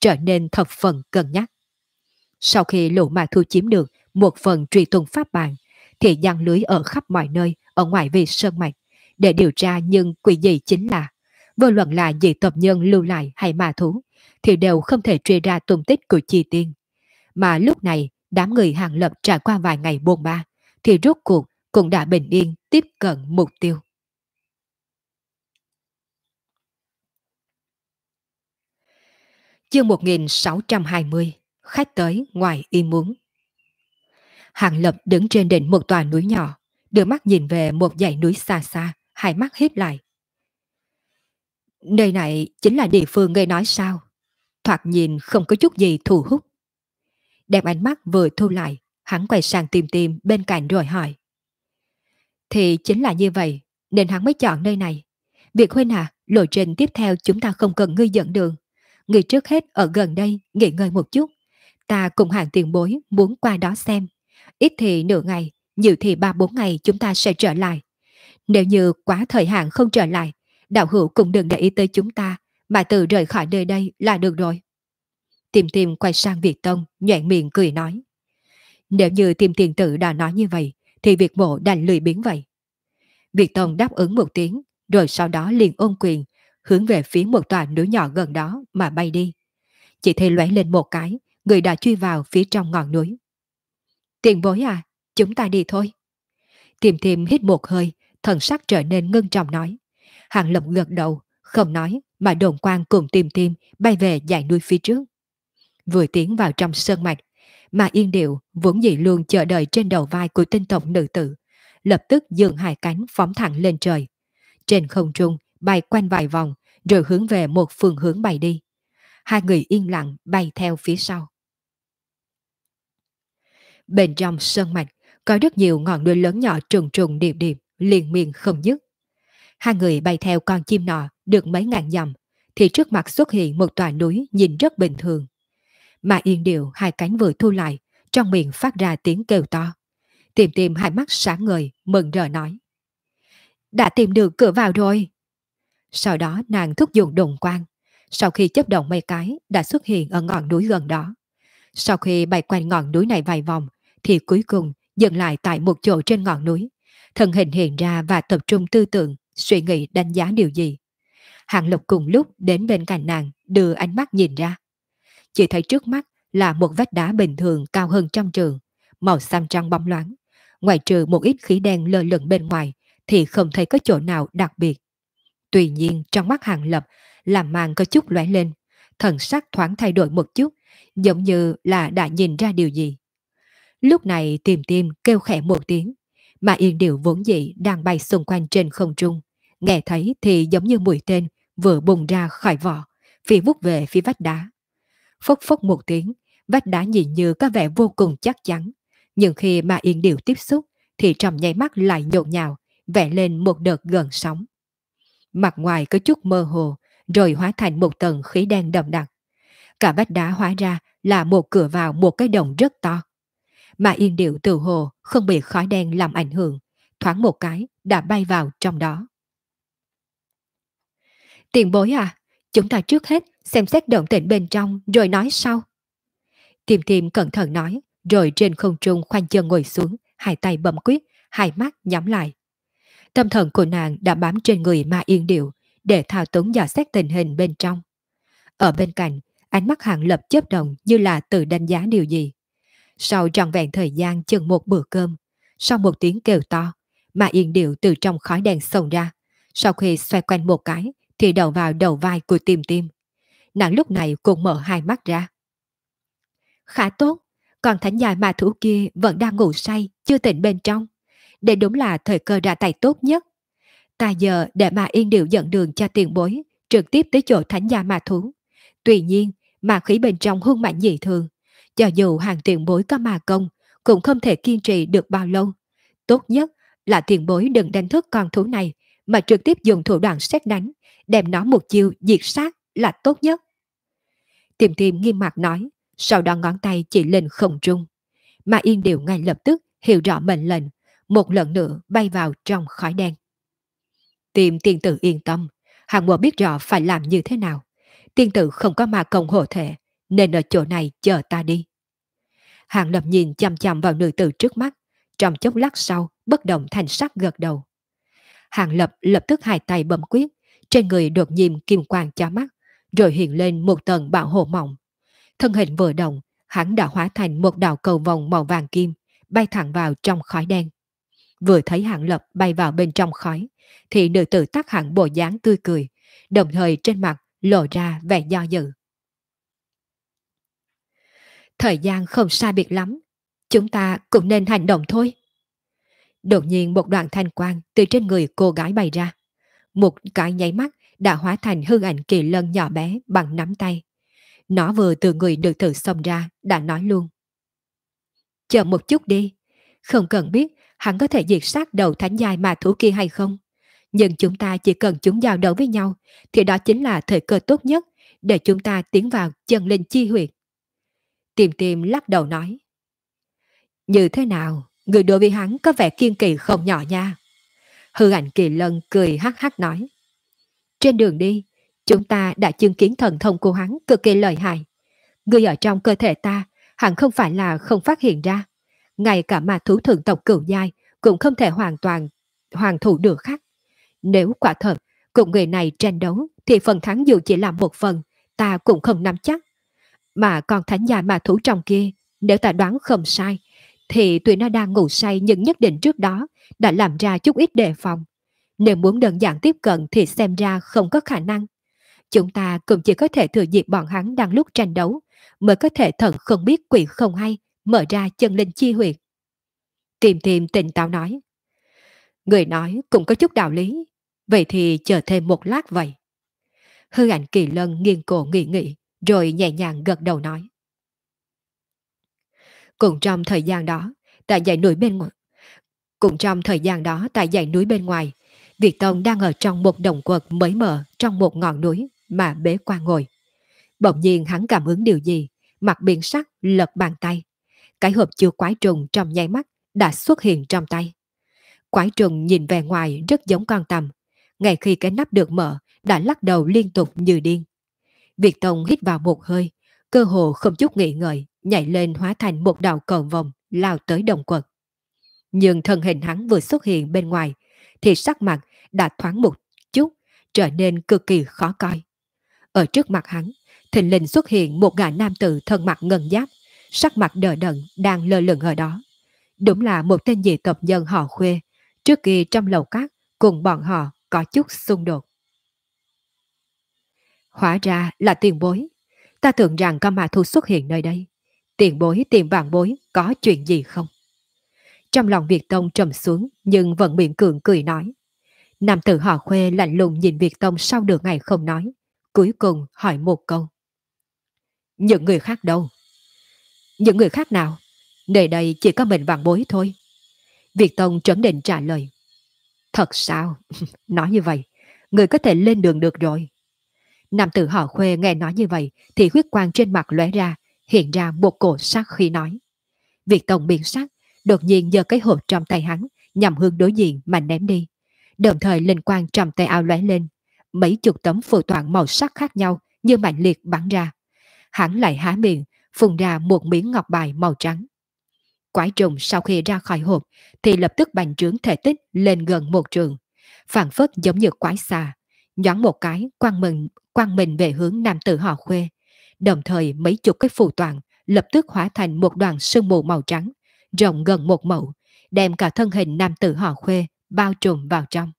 trở nên thập phần cân nhắc. Sau khi lũ ma thu chiếm được một phần truy tung pháp bàn, thì giăng lưới ở khắp mọi nơi ở ngoài vì sơn mạch để điều tra, nhưng quỷ dị chính là vô luận là dị tộc nhân lưu lại hay ma thú thì đều không thể truy ra tung tích của Chi Tiên. Mà lúc này đám người Hàng Lập trải qua vài ngày bôn ba thì rốt cuộc cũng đã bình yên tiếp cận mục tiêu. Chương 1620, khách tới ngoài ý muốn. Hàng Lập đứng trên đỉnh một tòa núi nhỏ, đưa mắt nhìn về một dãy núi xa xa, hai mắt híp lại. Nơi này chính là địa phương ngươi nói sao? Thoạt nhìn không có chút gì thu hút. Đem ánh mắt vừa thu lại, hắn quay sang tìm tìm bên cạnh rồi hỏi. Thì chính là như vậy, nên hắn mới chọn nơi này. Việc huynh à, lộ trình tiếp theo chúng ta không cần ngươi dẫn đường. Ngươi trước hết ở gần đây nghỉ ngơi một chút. Ta cùng hàng tiền bối muốn qua đó xem. Ít thì nửa ngày, nhiều thì 3-4 ngày chúng ta sẽ trở lại. Nếu như quá thời hạn không trở lại, đạo hữu cũng đừng để ý tới chúng ta, mà tự rời khỏi nơi đây là được rồi. Tìm tìm quay sang Việt Tông, nhoẻn miệng cười nói. Nếu như tìm tiền tử đã nói như vậy, thì Việt mộ đành lười biếng vậy. Việt Tông đáp ứng một tiếng, rồi sau đó liền ôm quyền, hướng về phía một tòa núi nhỏ gần đó mà bay đi. Chỉ thấy lóe lên một cái, người đã chui vào phía trong ngọn núi. Tiền bối à, chúng ta đi thôi. Tìm tìm hít một hơi, thần sắc trở nên ngưng trọng nói. Hàng Lập gật đầu, không nói, mà đồn quang cùng tìm tìm bay về dãy núi phía trước. Vừa tiến vào trong sơn mạch, mà Yên Điệu vốn dĩ luôn chờ đợi trên đầu vai của tinh tộc nữ tử, lập tức dường hai cánh phóng thẳng lên trời. Trên không trung bay quanh vài vòng, rồi hướng về một phương hướng bay đi. Hai người yên lặng bay theo phía sau. Bên trong sơn mạch có rất nhiều ngọn núi lớn nhỏ trùng trùng điệp điệp, liên miên không dứt. Hai người bay theo con chim nọ được mấy ngàn dặm, thì trước mặt xuất hiện một tòa núi nhìn rất bình thường. Mà Yên Điệu hai cánh vừa thu lại, trong miệng phát ra tiếng kêu to. Tìm tìm hai mắt sáng ngời, mừng rỡ nói. Đã tìm được cửa vào rồi. Sau đó nàng thúc giục đồn quang. Sau khi chấp động mấy cái đã xuất hiện ở ngọn núi gần đó. Sau khi bay quanh ngọn núi này vài vòng, thì cuối cùng dừng lại tại một chỗ trên ngọn núi. Thân hình hiện ra và tập trung tư tưởng, suy nghĩ đánh giá điều gì. Hàng Lộc cùng lúc đến bên cạnh nàng, đưa ánh mắt nhìn ra. Chỉ thấy trước mắt là một vách đá bình thường cao hơn trăm trượng, màu xám trắng bóng loáng. Ngoài trừ một ít khí đen lơ lửng bên ngoài, thì không thấy có chỗ nào đặc biệt. Tuy nhiên trong mắt Hàng Lập, làm màn có chút lóe lên, thần sắc thoáng thay đổi một chút, giống như là đã nhìn ra điều gì. Lúc này tìm tim kêu khẽ một tiếng, mà Yên Điệu vốn dĩ đang bay xung quanh trên không trung, nghe thấy thì giống như mũi tên vừa bùng ra khỏi vỏ, phi vút về phía vách đá. Phốc phốc một tiếng, vách đá nhìn như có vẻ vô cùng chắc chắn, nhưng khi mà Yên Điệu tiếp xúc thì trong nháy mắt lại nhộn nhào, vẽ lên một đợt gần sóng. Mặt ngoài có chút mơ hồ, rồi hóa thành một tầng khí đen đậm đặc. Cả vách đá hóa ra là một cửa vào một cái đồng rất to. Mà Yên Điệu từ hồ không bị khói đen làm ảnh hưởng, thoáng một cái đã bay vào trong đó. Tiền bối à, chúng ta trước hết xem xét động tĩnh bên trong rồi nói sau. Tìm tìm cẩn thận nói, rồi trên không trung khoanh chân ngồi xuống, hai tay bấm quyết, hai mắt nhắm lại. Tâm thần của nàng đã bám trên người Ma Yên Điệu để thao túng dò xét tình hình bên trong. Ở bên cạnh, ánh mắt Hàng Lập chớp động như là tự đánh giá điều gì. Sau trọn vẹn thời gian chừng một bữa cơm, sau một tiếng kêu to, Ma Yên Điệu từ trong khói đen xông ra. Sau khi xoay quanh một cái, thì đầu vào đầu vai của Tìm Tìm. Nàng lúc này cũng mở hai mắt ra. Khá tốt, còn thánh giai ma thú kia vẫn đang ngủ say, chưa tỉnh bên trong. Đây đúng là thời cơ ra tay tốt nhất. Ta giờ để mà Yên Điệu dẫn đường cho tiền bối, trực tiếp tới chỗ thánh gia ma thú. Tuy nhiên, ma khí bên trong hung mạnh dị thường. Cho dù hàng tiền bối có ma công, cũng không thể kiên trì được bao lâu. Tốt nhất là tiền bối đừng đánh thức con thú này, mà trực tiếp dùng thủ đoạn sét đánh, đem nó một chiêu diệt sát là tốt nhất. Tìm Tìm nghiêm mặt nói, sau đó ngón tay chỉ lên không trung. Mà Yên Điệu ngay lập tức hiểu rõ mệnh lệnh, một lần nữa bay vào trong khói đen. Tìm tiên tử yên tâm, Hàng Mộ biết rõ phải làm như thế nào. Tiên tử không có ma công hộ thể, nên ở chỗ này chờ ta đi. Hàng Lập nhìn chăm chăm vào nữ tử trước mắt, trong chốc lát sau, bất động thanh sắc gật đầu. Hàng Lập lập tức hai tay bấm quyết, trên người đột nhiên kim quang chói mắt, rồi hiện lên một tầng bảo hộ mỏng. Thân hình vừa động, hắn đã hóa thành một đạo cầu vòng màu vàng kim, bay thẳng vào trong khói đen. Vừa thấy Hàng Lập bay vào bên trong khói, thì nữ tử tác hẳn bộ dáng tươi cười, đồng thời trên mặt lộ ra vẻ do dự. Thời gian không sai biệt lắm, chúng ta cũng nên hành động thôi. Đột nhiên một đoạn thanh quang từ trên người cô gái bay ra. Một cái nháy mắt đã hóa thành hư ảnh kỳ lân nhỏ bé bằng nắm tay. Nó vừa từ người nữ tử xông ra đã nói luôn. Chờ một chút đi, không cần biết hắn có thể diệt sát đầu thánh giai ma thú kia hay không. Nhưng chúng ta chỉ cần chúng giao đấu với nhau thì đó chính là thời cơ tốt nhất để chúng ta tiến vào chân linh chi huyệt. Tiềm Tiềm lắc đầu nói. Như thế nào, người đối với hắn có vẻ kiên kỳ không nhỏ nha. Hư ảnh kỳ lân cười hắc hắc nói. Trên đường đi, chúng ta đã chứng kiến thần thông của hắn cực kỳ lợi hại. Người ở trong cơ thể ta, hẳn không phải là không phát hiện ra. Ngay cả ma thú thượng tộc cửu giai cũng không thể hoàn toàn hoàn thủ được khác. Nếu quả thật, cùng người này tranh đấu, thì phần thắng dù chỉ là một phần, ta cũng không nắm chắc. Mà còn thánh giai ma thú trong kia, nếu ta đoán không sai, thì tụi nó đang ngủ say nhưng nhất định trước đó đã làm ra chút ít đề phòng. Nếu muốn đơn giản tiếp cận thì xem ra không có khả năng. Chúng ta cũng chỉ có thể thừa dịp bọn hắn đang lúc tranh đấu, mới có thể thần không biết quỷ không hay, mở ra chân linh chi huyệt. Tiềm Tiềm tỉnh táo nói. Người nói cũng có chút đạo lý, vậy thì chờ thêm một lát vậy. Hư ảnh kỳ lân nghiêng cổ nghĩ nghĩ, rồi nhẹ nhàng gật đầu nói. Cũng trong thời gian đó, tại dãy núi bên ngoài, Việt Tông đang ở trong một đồng quật mới mở trong một ngọn núi mà bế quan ngồi. Bỗng nhiên hắn cảm ứng điều gì, mặt biến sắc lật bàn tay. Cái hộp chứa quái trùng trong nháy mắt đã xuất hiện trong tay. Quái trùng nhìn về ngoài rất giống con tằm. Ngay khi cái nắp được mở, đã lắc đầu liên tục như điên. Việt Tông hít vào một hơi, cơ hồ không chút nghĩ ngợi, nhảy lên hóa thành một đạo cầu vòng lao tới đồng quật. Nhưng thân hình hắn vừa xuất hiện bên ngoài, thì sắc mặt đã thoáng một chút, trở nên cực kỳ khó coi. Ở trước mặt hắn, thình lình xuất hiện một gã nam tử thân mặc ngân giáp, sắc mặt đờ đẫn đang lơ lửng ở đó. Đúng là một tên dị tộc nhân họ Khuê, trước kia trong lầu cát cùng bọn họ có chút xung đột. Hóa ra là tiền bối. Ta tưởng rằng có ma thú xuất hiện nơi đây. Tiền bối tìm vạn bối có chuyện gì không? Trong lòng Việt Tông trầm xuống nhưng vẫn miệng cường cười nói. Nam tử họ Khuê lạnh lùng nhìn Việt Tông sau được ngày không nói. Cuối cùng hỏi một câu. Những người khác đâu? Những người khác nào? Nơi đây chỉ có mình vạn bối thôi. Việt Tông trấn định trả lời. Thật sao? Nói như vậy, người có thể lên đường được rồi. Nam tử họ Khuê nghe nói như vậy thì huyết quang trên mặt lóe ra, hiện ra một cổ sát khi nói. Việt Tông biến sắc, đột nhiên giơ cái hộp trong tay hắn, nhằm hướng đối diện mà ném đi. Đồng thời linh quang trong tay áo lóe lên, mấy chục tấm phù toản màu sắc khác nhau như mạnh liệt bắn ra. Hắn lại há miệng, phun ra một miếng ngọc bài màu trắng. Quái trùng sau khi ra khỏi hộp thì lập tức bành trướng thể tích lên gần một trường, phảng phất giống như quái xà, nhoáng một cái quăng mình về hướng nam tử họ Khuê. Đồng thời mấy chục cái phù toản lập tức hóa thành một đoàn sương mù màu trắng, rộng gần một mẫu, đem cả thân hình nam tử họ Khuê bao trùm vào trong.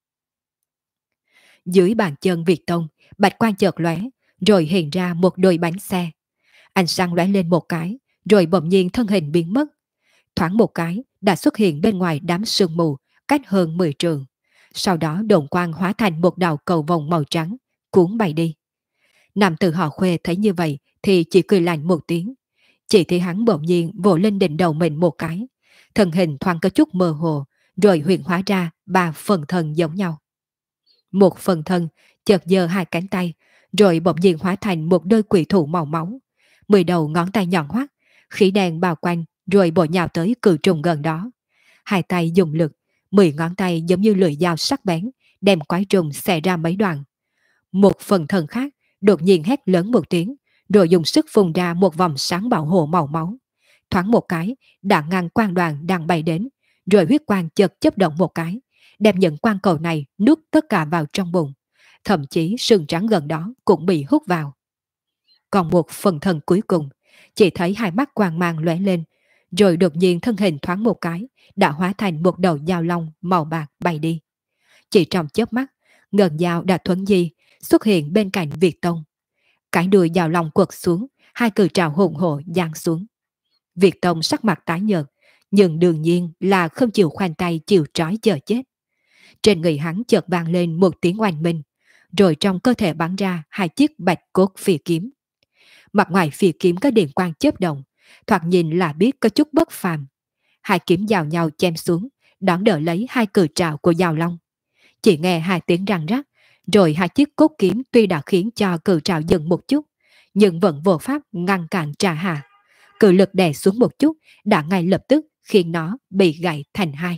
Dưới bàn chân Việt Tông, bạch quang chợt lóe, rồi hiện ra một đôi bánh xe. Ánh sáng lóe lên một cái, rồi bỗng nhiên thân hình biến mất. Thoáng một cái đã xuất hiện bên ngoài đám sương mù, cách hơn 10 trường. Sau đó đồn quang hóa thành một đạo cầu vồng màu trắng, cuốn bay đi. Nam tử họ Khuê thấy như vậy thì chỉ cười lạnh một tiếng. Chỉ thấy hắn bỗng nhiên vỗ lên đỉnh đầu mình một cái. Thân hình thoáng có chút mơ hồ, rồi hiện hóa ra 3 phần thân giống nhau. Một phần thân chợt giơ 2 cánh tay, rồi bỗng nhiên hóa thành một đôi quỷ thủ màu máu. 10 đầu ngón tay nhọn hoắt, khí đen bao quanh, rồi bổ nhào tới cự trùng gần đó. 2 tay dùng lực, 10 ngón tay giống như lưỡi dao sắc bén, đem quái trùng xẻ ra mấy đoạn. Một phần thân khác đột nhiên hét lớn một tiếng, rồi dùng sức phun ra một vòng sáng bảo hộ màu máu. Thoáng một cái, đã ngăn quang đoàn đang bay đến, rồi huyết quang chợt chớp động một cái, đem những quang cầu này nuốt tất cả vào trong bụng. Thậm chí sừng trắng gần đó cũng bị hút vào. Còn một phần thân cuối cùng, chỉ thấy hai mắt quang mang lóe lên, rồi đột nhiên thân hình thoáng một cái, đã hóa thành một đầu dao long màu bạc bay đi. Chỉ trong chớp mắt, ngân dao đã thuấn di, xuất hiện bên cạnh Việt Tông. Cái đuôi dao long quật xuống, hai cự trảo hùng hổ giáng xuống. Việt Tông sắc mặt tái nhợt, nhưng đương nhiên là không chịu khoanh tay chịu trói chờ chết. Trên người hắn chợt vang lên một tiếng oanh minh, rồi trong cơ thể bắn ra hai chiếc bạch cốt phi kiếm. Mặt ngoài phi kiếm có điện quang chớp động, thoạt nhìn là biết có chút bất phàm. Hai kiếm giao nhau chém xuống, đón đỡ lấy hai cự trảo của dao long. Chỉ nghe hai tiếng răng rắc, rồi hai chiếc cốt kiếm tuy đã khiến cho cự trảo dừng một chút, nhưng vẫn vô pháp ngăn cản trả hạ. Cự lực đè xuống một chút, đã ngay lập tức khiến nó bị gãy thành hai.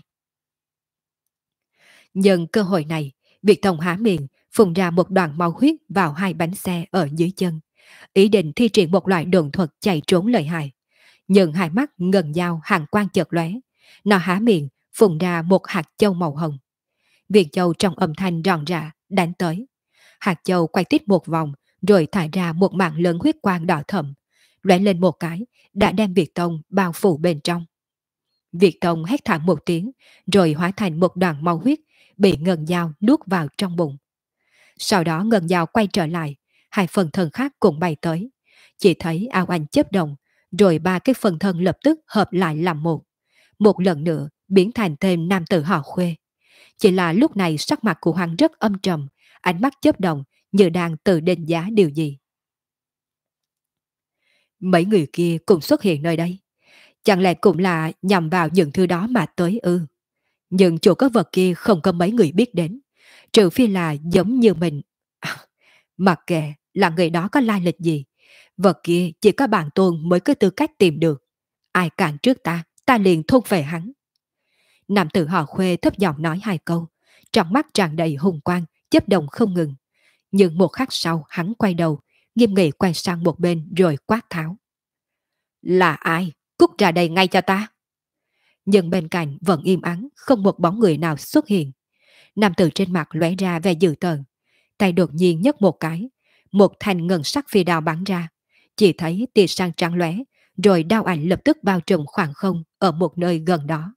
Nhân cơ hội này, Việt Thông há miệng, phun ra một đoạn máu huyết vào hai bánh xe ở dưới chân, ý định thi triển một loại đồn thuật chạy trốn lợi hại. Nhưng hai mắt ngần dao hàng quang chợt lóe, nó há miệng, phun ra một hạt châu màu hồng. Viên châu trong âm thanh ròn rã đánh tới. Hạt châu quay tít một vòng, rồi thải ra một mảng lớn huyết quang đỏ thẫm, lóe lên một cái, đã đem Việt Tông bao phủ bên trong. Việt Tông hét thảm một tiếng, rồi hóa thành một đoàn máu huyết, bị ngân dao nuốt vào trong bụng. Sau đó ngân dao quay trở lại, hai phần thân khác cũng bay tới. Chỉ thấy ảo ảnh chớp động, rồi ba cái phần thân lập tức hợp lại làm một. Một lần nữa biến thành thêm nam tử họ Khuê. Chỉ là lúc này sắc mặt của hắn rất âm trầm, ánh mắt chớp động như đang tự định giá điều gì. Mấy người kia cùng xuất hiện nơi đây. Chẳng lẽ cũng là nhằm vào những thứ đó mà tới ư? Nhưng chỗ có vật kia không có mấy người biết đến, trừ phi là giống như mình. Mặc kệ là người đó có lai lịch gì, vật kia chỉ có bản tôn mới có tư cách tìm được. Ai cản trước ta, ta liền thôn về hắn. Nam tử họ Khuê thấp giọng nói hai câu, trong mắt tràn đầy hùng quang, chớp động không ngừng. Nhưng một khắc sau hắn quay đầu, nghiêm nghị quay sang một bên rồi quát tháo. Là ai? Cút ra đây ngay cho ta. Nhưng bên cạnh vẫn im ắng, không một bóng người nào xuất hiện. Nam tử trên mặt lóe ra vẻ dữ tợn, tay đột nhiên nhấc một cái, một thanh ngân sắc phi đao bắn ra. Chỉ thấy tia sáng trắng lóe, rồi đao ảnh lập tức bao trùm khoảng không ở một nơi gần đó.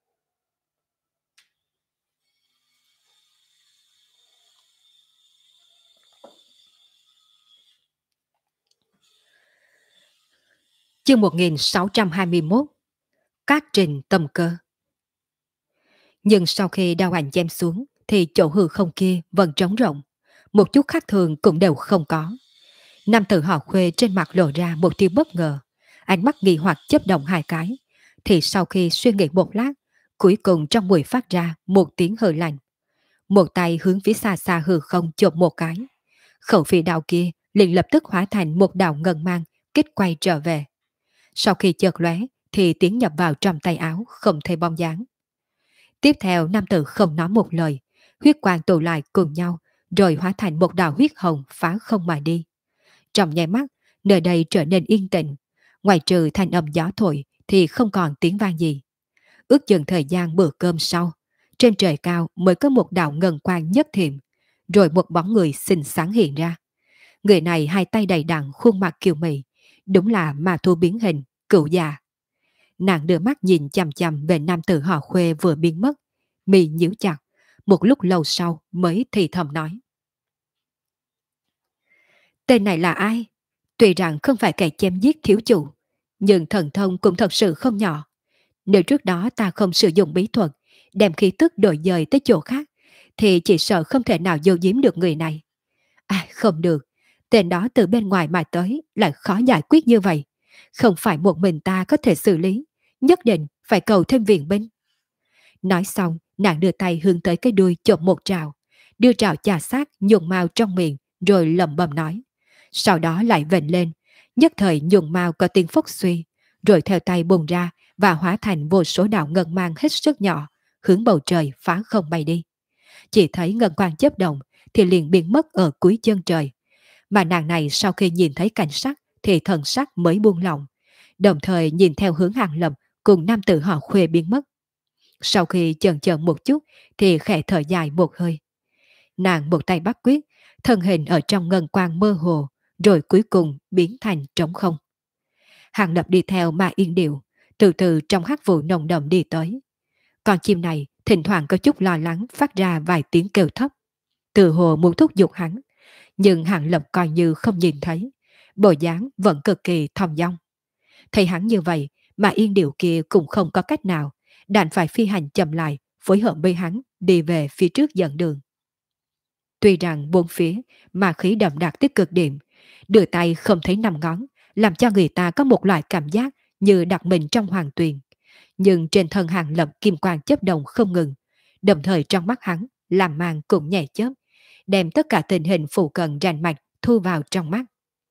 Chương 1621. Cát trình tâm cơ. Nhưng sau khi đao ảnh chém xuống thì chỗ hư không kia vẫn trống rộng, một chút khác thường cũng đều không có. Nam tử họ Khuê trên mặt lộ ra một tia bất ngờ, ánh mắt nghi hoặc chớp động hai cái, thì sau khi suy nghĩ một lát, cuối cùng trong mũi phát ra một tiếng hừ lạnh. Một tay hướng phía xa xa hư không chộp một cái, khẩu phi đao kia liền lập tức hóa thành một đạo ngân mang kích quay trở về. Sau khi chợt lóe thì tiến nhập vào trong tay áo không thấy bóng dáng. Tiếp theo nam tử không nói một lời, huyết quang tụ lại cùng nhau, rồi hóa thành một đạo huyết hồng phá không mà đi. Trong nháy mắt, nơi đây trở nên yên tĩnh, ngoài trừ thanh âm gió thổi thì không còn tiếng vang gì. Ước chừng thời gian bữa cơm sau, trên trời cao mới có một đạo ngân quang nhất thiểm, rồi một bóng người xinh xắn hiện ra. Người này hai tay đầy đặn, khuôn mặt kiều mị, đúng là ma thu biến hình, Cửu già. Nàng đưa mắt nhìn chằm chằm về nam tử họ Khuê vừa biến mất, mì nhíu chặt, một lúc lâu sau mới thì thầm nói. Tên này là ai? Tuy rằng không phải kẻ chém giết thiếu chủ, nhưng thần thông cũng thật sự không nhỏ. Nếu trước đó ta không sử dụng bí thuật, đem khí tức đổi dời tới chỗ khác, thì chỉ sợ không thể nào giấu giếm được người này. À, không được, tên đó từ bên ngoài mà tới lại khó giải quyết như vậy. Không phải một mình ta có thể xử lý, nhất định phải cầu thêm viện binh. Nói xong, nàng đưa tay hướng tới cái đuôi chộp một trào, đưa trào chà sát nhuộm mao trong miệng, rồi lẩm bẩm nói. Sau đó lại vểnh lên, nhất thời nhuộm mao có tiếng phốc suy, rồi theo tay bùng ra và hóa thành vô số đạo ngân mang hết sức nhỏ, hướng bầu trời phá không bay đi. Chỉ thấy ngân quang chớp động thì liền biến mất ở cuối chân trời. Mà nàng này sau khi nhìn thấy cảnh sắc thì thần sắc mới buông lỏng, đồng thời nhìn theo hướng Hàng Lập cùng nam tử họ Khuê biến mất. Sau khi chần chờ một chút thì khẽ thở dài một hơi. Nàng một tay bắt quyết, thân hình ở trong ngân quang mơ hồ, rồi cuối cùng biến thành trống không. Hàng Lập đi theo Ma Yên Điệu, từ từ trong hắc vụ nồng đậm đi tới. Con chim này thỉnh thoảng có chút lo lắng phát ra vài tiếng kêu thấp. Từ hồ muốn thúc giục hắn, nhưng Hàng Lập coi như không nhìn thấy. Bộ dáng vẫn cực kỳ thong dong. Thấy hắn như vậy mà Yên Điệu kia cũng không có cách nào, đành phải phi hành chậm lại, phối hợp với hắn đi về phía trước dẫn đường. Tuy rằng bốn phía mà khí đậm đặc tới cực điểm, đưa tay không thấy năm ngón, làm cho người ta có một loại cảm giác như đặt mình trong hoàng tuyền. Nhưng trên thân Hàng Lập kim quang chớp động không ngừng, đồng thời trong mắt hắn làm màn cũng nhẹ chớp, đem tất cả tình hình phụ cận rành mạch thu vào trong mắt.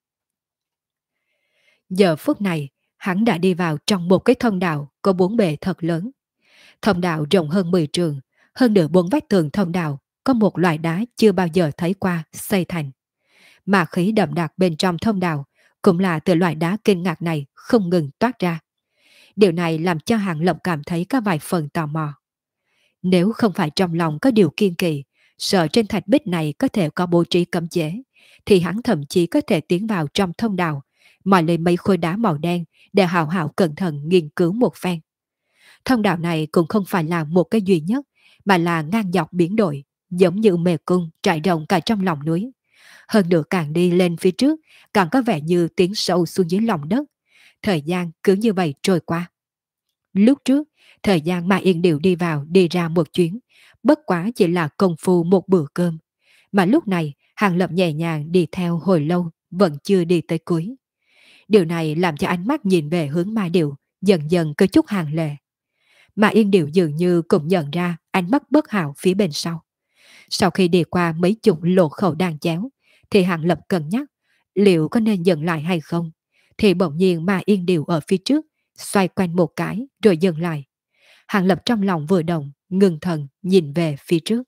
Giờ phút này, hắn đã đi vào trong một cái thông đạo có bốn bề thật lớn. Thông đạo rộng hơn 10 trường, hơn nửa bốn vách tường thông đạo có một loại đá chưa bao giờ thấy qua xây thành. Mà khí đậm đặc bên trong thông đạo cũng là từ loại đá kinh ngạc này không ngừng toát ra. Điều này làm cho Hàng Lập cảm thấy có vài phần tò mò. Nếu không phải trong lòng có điều kiên kỳ, sợ trên thạch bích này có thể có bố trí cấm chế, thì hắn thậm chí có thể tiến vào trong thông đạo, mò lấy mấy khối đá màu đen để hào hào cẩn thận nghiên cứu một phen. Thông đạo này cũng không phải là một cái duy nhất, mà là ngang dọc biển đổi, giống như mê cung trải rộng cả trong lòng núi. Hơn nữa càng đi lên phía trước, càng có vẻ như tiến sâu xuống dưới lòng đất. Thời gian cứ như vậy trôi qua. Lúc trước, thời gian mà Yên Điệu đi vào đi ra một chuyến, bất quá chỉ là công phu một bữa cơm. Mà lúc này, Hàng Lập nhẹ nhàng đi theo hồi lâu, vẫn chưa đi tới cuối. Điều này làm cho ánh mắt nhìn về hướng Ma Điệu dần dần có chút hàng lệ. Mà Yên Điệu dường như cũng nhận ra ánh mắt bất hảo phía bên sau. Sau khi đi qua mấy chục lộ khẩu đang chéo, thì Hàng Lập cân nhắc liệu có nên dừng lại hay không. Thì bỗng nhiên Ma Yên Điệu ở phía trước xoay quanh một cái rồi dừng lại. Hàng Lập trong lòng vừa động, ngừng thần nhìn về phía trước.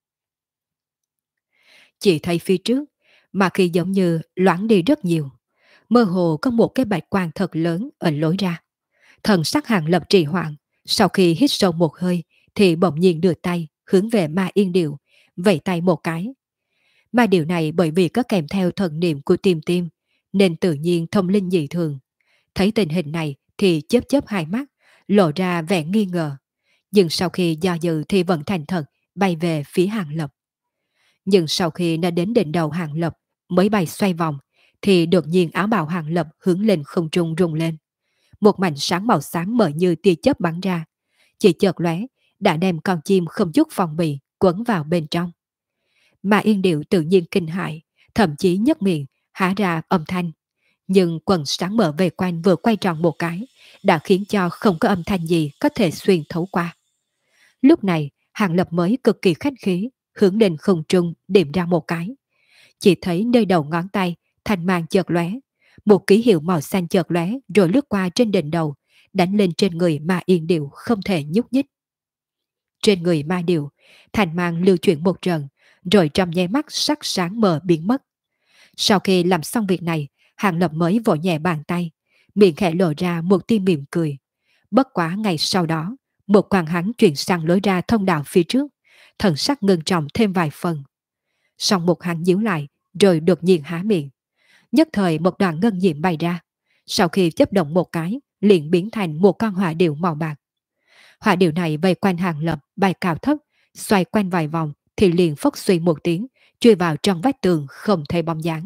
Chỉ thấy phía trước, mà khi giống như loãng đi rất nhiều. Mơ hồ có một cái bạch quang thật lớn ở lối ra. Thần sắc Hàng Lập trì hoãn, sau khi hít sâu một hơi thì bỗng nhiên đưa tay hướng về Ma Yên Điệu, vẫy tay một cái. Ma Điệu này bởi vì có kèm theo thần niệm của tim tim, nên tự nhiên thông linh dị thường. Thấy tình hình này thì chớp chớp hai mắt, lộ ra vẻ nghi ngờ. Nhưng sau khi do dự thì vẫn thành thật bay về phía Hàng Lập. Nhưng sau khi nó đến đỉnh đầu Hàng Lập mới bay xoay vòng, thì đột nhiên áo bào Hàng Lập hướng lên không trung rung lên. Một mảnh sáng màu xám mờ như tia chớp bắn ra, chỉ chợt lóe đã đem con chim không chút phòng bị quấn vào bên trong. Mà Yên Điệu tự nhiên kinh hãi, thậm chí nhếch miệng há ra âm thanh. Nhưng quần sáng mờ về quanh vừa quay tròn một cái đã khiến cho không có âm thanh gì có thể xuyên thấu qua. Lúc này Hàng Lập mới cực kỳ khách khí hướng lên không trung điểm ra một cái. Chỉ thấy nơi đầu ngón tay thanh mang chợt lóe, một ký hiệu màu xanh chợt lóe rồi lướt qua trên đỉnh đầu, đánh lên trên người Ma Yên Điệu không thể nhúc nhích. Trên người Ma Điệu, thanh mang lưu chuyển một trận, rồi trong nháy mắt sắc sáng mờ biến mất. Sau khi làm xong việc này, Hàng Lập mới vỗ nhẹ bàn tay, miệng khẽ lộ ra một tia mỉm cười. Bất quá ngày sau đó, một quang hắn chuyển sang lối ra thông đạo phía trước, thần sắc ngưng trọng thêm vài phần. Xong một hắn díu lại, rồi đột nhiên há miệng. Nhất thời một đoàn ngân diệm bay ra. Sau khi chấp động một cái, liền biến thành một con hỏa điệu màu bạc. Hỏa điệu này vây quanh Hàng Lập bay cao thấp, xoay quanh vài vòng thì liền phốc suy một tiếng, chui vào trong vách tường không thấy bóng dáng.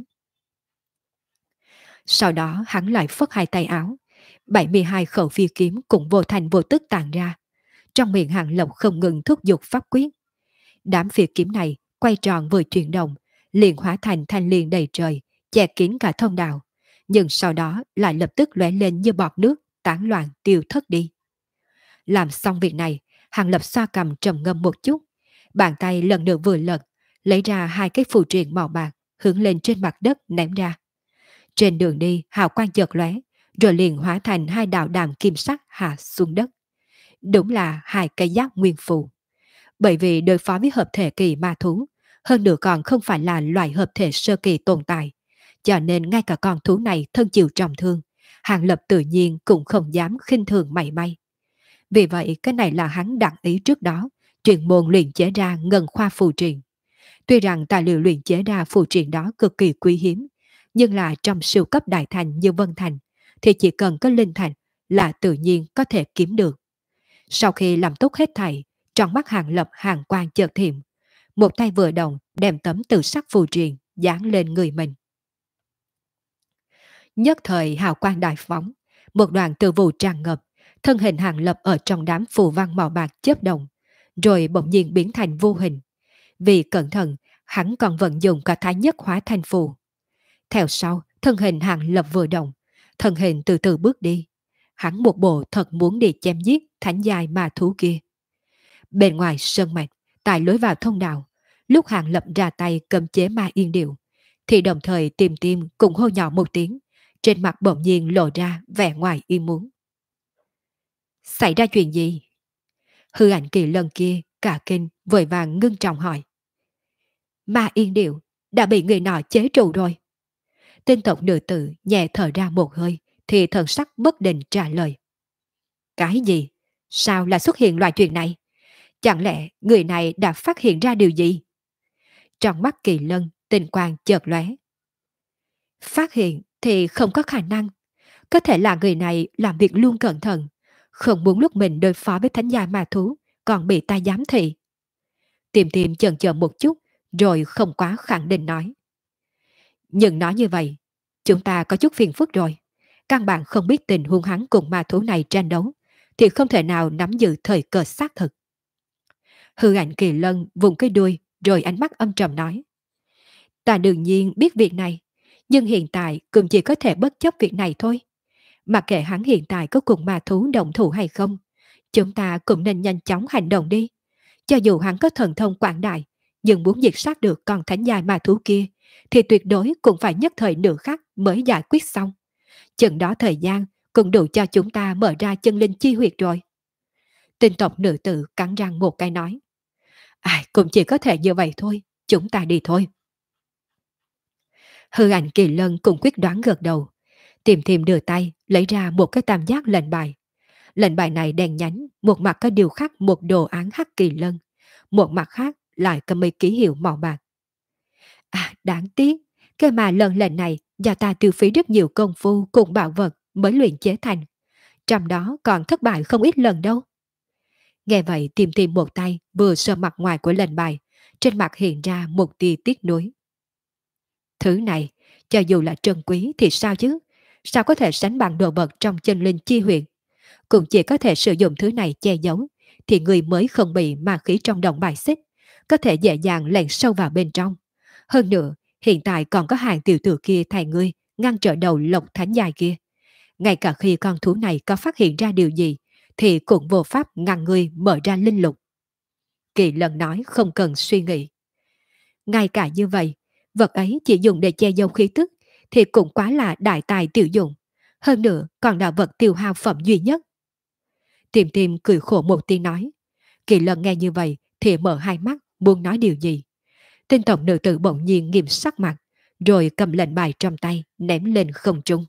Sau đó hắn lại phất hai tay áo, 72 khẩu phi kiếm cũng vô thành vô tức tàn ra. Trong miệng Hàng Lập không ngừng thúc giục pháp quyết. Đám phi kiếm này quay tròn vừa chuyển động, liền hóa thành thanh liên đầy trời, che kín cả thông đạo, nhưng sau đó lại lập tức lóe lên như bọt nước, tán loạn tiêu thất đi. Làm xong việc này, Hàng Lập xoa cằm trầm ngâm một chút, bàn tay lần nữa vừa lật, lấy ra hai cái phù triện màu bạc, hướng lên trên mặt đất ném ra. Trên đường đi, hào quang chợt lóe, rồi liền hóa thành hai đạo đàm kim sắc hạ xuống đất. Đúng là hai cây giáp nguyên phù. Bởi vì đối phó với hợp thể kỳ ma thú, hơn nữa còn không phải là loại hợp thể sơ kỳ tồn tại, cho nên ngay cả con thú này thân chịu trọng thương, Hàng Lập tự nhiên cũng không dám khinh thường mảy may. Vì vậy cái này là hắn đặt ý trước đó, chuyên môn luyện chế ra ngân khoa phù triện. Tuy rằng tài liệu luyện chế ra phù triện đó cực kỳ quý hiếm, nhưng là trong siêu cấp đại thành như Vân Thành, thì chỉ cần có linh thành là tự nhiên có thể kiếm được. Sau khi làm tốt hết thảy, trong mắt Hàng Lập hàng quang chợt thiểm, một tay vừa động đem tấm tự sắc phù triện dán lên người mình. Nhất thời hào quang đại phóng, một đoàn từ vụ tràn ngập, thân hình Hàng Lập ở trong đám phù văn màu bạc chớp động, rồi bỗng nhiên biến thành vô hình. Vì cẩn thận, hắn còn vận dụng cả thái nhất hóa thành phù. Theo sau, thân hình Hàng Lập vừa động, thân hình từ từ bước đi. Hắn một bộ thật muốn đi chém giết thánh giai ma thú kia. Bên ngoài sơn mạch, tại lối vào thông đạo, lúc Hàng Lập ra tay cầm chế ma yên điệu, thì đồng thời tìm tim cùng hô nhỏ một tiếng, trên mặt bỗng nhiên lộ ra vẻ ngoài ý muốn. Xảy ra chuyện gì? Hư ảnh kỳ lân kia cả kinh vội vàng ngưng trọng hỏi. Ma yên điệu đã bị người nọ chế trụ rồi. Tinh tộc nữ tử nhẹ thở ra một hơi thì thần sắc bất định trả lời. Cái gì? Sao lại xuất hiện loại chuyện này? Chẳng lẽ người này đã phát hiện ra điều gì? Trong mắt kỳ lân tinh quang chợt lóe. Phát hiện thì không có khả năng. Có thể là người này làm việc luôn cẩn thận, không muốn lúc mình đối phó với thánh gia ma thú còn bị ta giám thị. Tìm tìm chần chờ một chút rồi không quá khẳng định nói. Nhưng nói như vậy, chúng ta có chút phiền phức rồi. Căn bản không biết tình huống hắn cùng ma thú này tranh đấu, thì không thể nào nắm giữ thời cơ xác thực. Hư ảnh kỳ lân vùng cái đuôi rồi ánh mắt âm trầm nói. Ta đương nhiên biết việc này, nhưng hiện tại cũng chỉ có thể bất chấp việc này thôi. Mà kệ hắn hiện tại có cùng ma thú đồng thủ hay không, chúng ta cũng nên nhanh chóng hành động đi. Cho dù hắn có thần thông quảng đại, nhưng muốn diệt sát được con thánh giai ma thú kia, thì tuyệt đối cũng phải nhất thời nửa khắc mới giải quyết xong. Chừng đó thời gian cũng đủ cho chúng ta mở ra chân linh chi huyệt rồi. Tinh tộc nữ tử cắn răng một cái nói. Ai cũng chỉ có thể như vậy thôi, chúng ta đi thôi. Hư ảnh kỳ lân cũng quyết đoán gật đầu. Tìm tìm đưa tay lấy ra một cái tam giác lệnh bài. Lệnh bài này đen nhánh, một mặt có điều khắc một đồ án hắc kỳ lân, một mặt khác lại có mấy ký hiệu màu bạc. À, đáng tiếc, cái mà lần lệnh này do ta tiêu phí rất nhiều công phu cùng bảo vật mới luyện chế thành. Trong đó còn thất bại không ít lần đâu. Nghe vậy tìm tìm một tay vừa sờ mặt ngoài của lệnh bài, trên mặt hiện ra một tia tiếc nuối. Thứ này, cho dù là trân quý thì sao chứ? Sao có thể sánh bằng đồ vật trong chân linh chi huyện? Cũng chỉ có thể sử dụng thứ này che giấu, thì người mới không bị ma khí trong đồng bài xích, có thể dễ dàng lẻn sâu vào bên trong. Hơn nữa, hiện tại còn có hàng tiểu tử kia thay ngươi ngăn trở đầu Lộc Thánh Giai kia. Ngay cả khi con thú này có phát hiện ra điều gì, thì cũng vô pháp ngăn ngươi mở ra linh lục. Kỳ Lân nói không cần suy nghĩ. Ngay cả như vậy, vật ấy chỉ dùng để che giấu khí tức, thì cũng quá là đại tài tiểu dụng. Hơn nữa còn là vật tiêu hao phẩm duy nhất. Tìm tìm cười khổ một tiếng nói. Kỳ Lân nghe như vậy thì mở hai mắt muốn nói điều gì. Tinh tộc nữ tử bỗng nhiên nghiêm sắc mặt, rồi cầm lệnh bài trong tay ném lên không trung.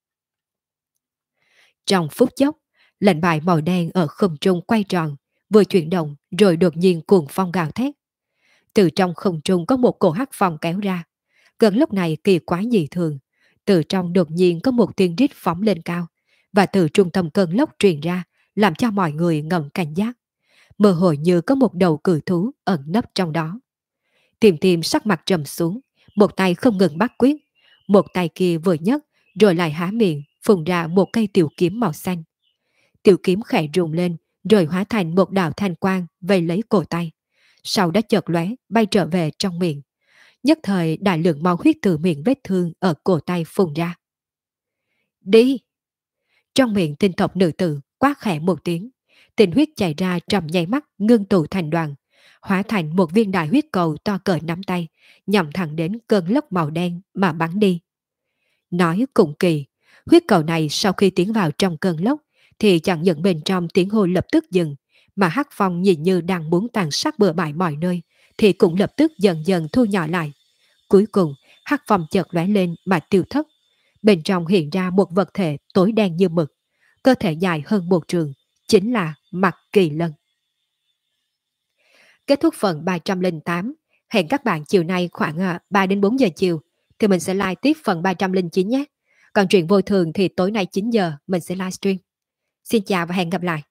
Trong phút chốc, lệnh bài màu đen ở không trung quay tròn, vừa chuyển động rồi đột nhiên cuồng phong gào thét. Từ trong không trung có một cổ hắc phong kéo ra. Gần lúc này kỳ quái dị thường, từ trong đột nhiên có một tiếng rít phóng lên cao, và từ trung tâm cơn lốc truyền ra, làm cho mọi người ngầm cảnh giác. Mơ hồ như có một đầu cự thú ẩn nấp trong đó. Tìm tìm sắc mặt trầm xuống, một tay không ngừng bắt quyết, một tay kia vừa nhấc, rồi lại há miệng, phun ra một cây tiểu kiếm màu xanh. Tiểu kiếm khẽ rung lên, rồi hóa thành một đạo thanh quang vây lấy cổ tay. Sau đó chợt lóe bay trở về trong miệng. Nhất thời đại lượng máu huyết từ miệng vết thương ở cổ tay phun ra. Đi! Trong miệng tinh tộc nữ tử quát khẽ một tiếng, tinh huyết chảy ra trong nháy mắt ngưng tụ thành đoàn, hóa thành một viên đại huyết cầu to cỡ nắm tay, nhằm thẳng đến cơn lốc màu đen mà bắn đi. Nói cũng kỳ, huyết cầu này sau khi tiến vào trong cơn lốc thì chẳng những bên trong tiếng hô lập tức dừng, mà hắc phong nhìn như đang muốn tàn sát bừa bãi mọi nơi, thì cũng lập tức dần dần thu nhỏ lại. Cuối cùng, hắc phong chợt lóe lên mà tiêu thất. Bên trong hiện ra một vật thể tối đen như mực, cơ thể dài hơn một trường, chính là Mặc Kỳ Lân. Kết thúc phần 308. Hẹn các bạn chiều nay khoảng 3 đến 4 giờ chiều thì mình sẽ live tiếp phần 309 nhé. Còn chuyện vô thường thì tối nay 9 giờ mình sẽ livestream. Xin chào và hẹn gặp lại.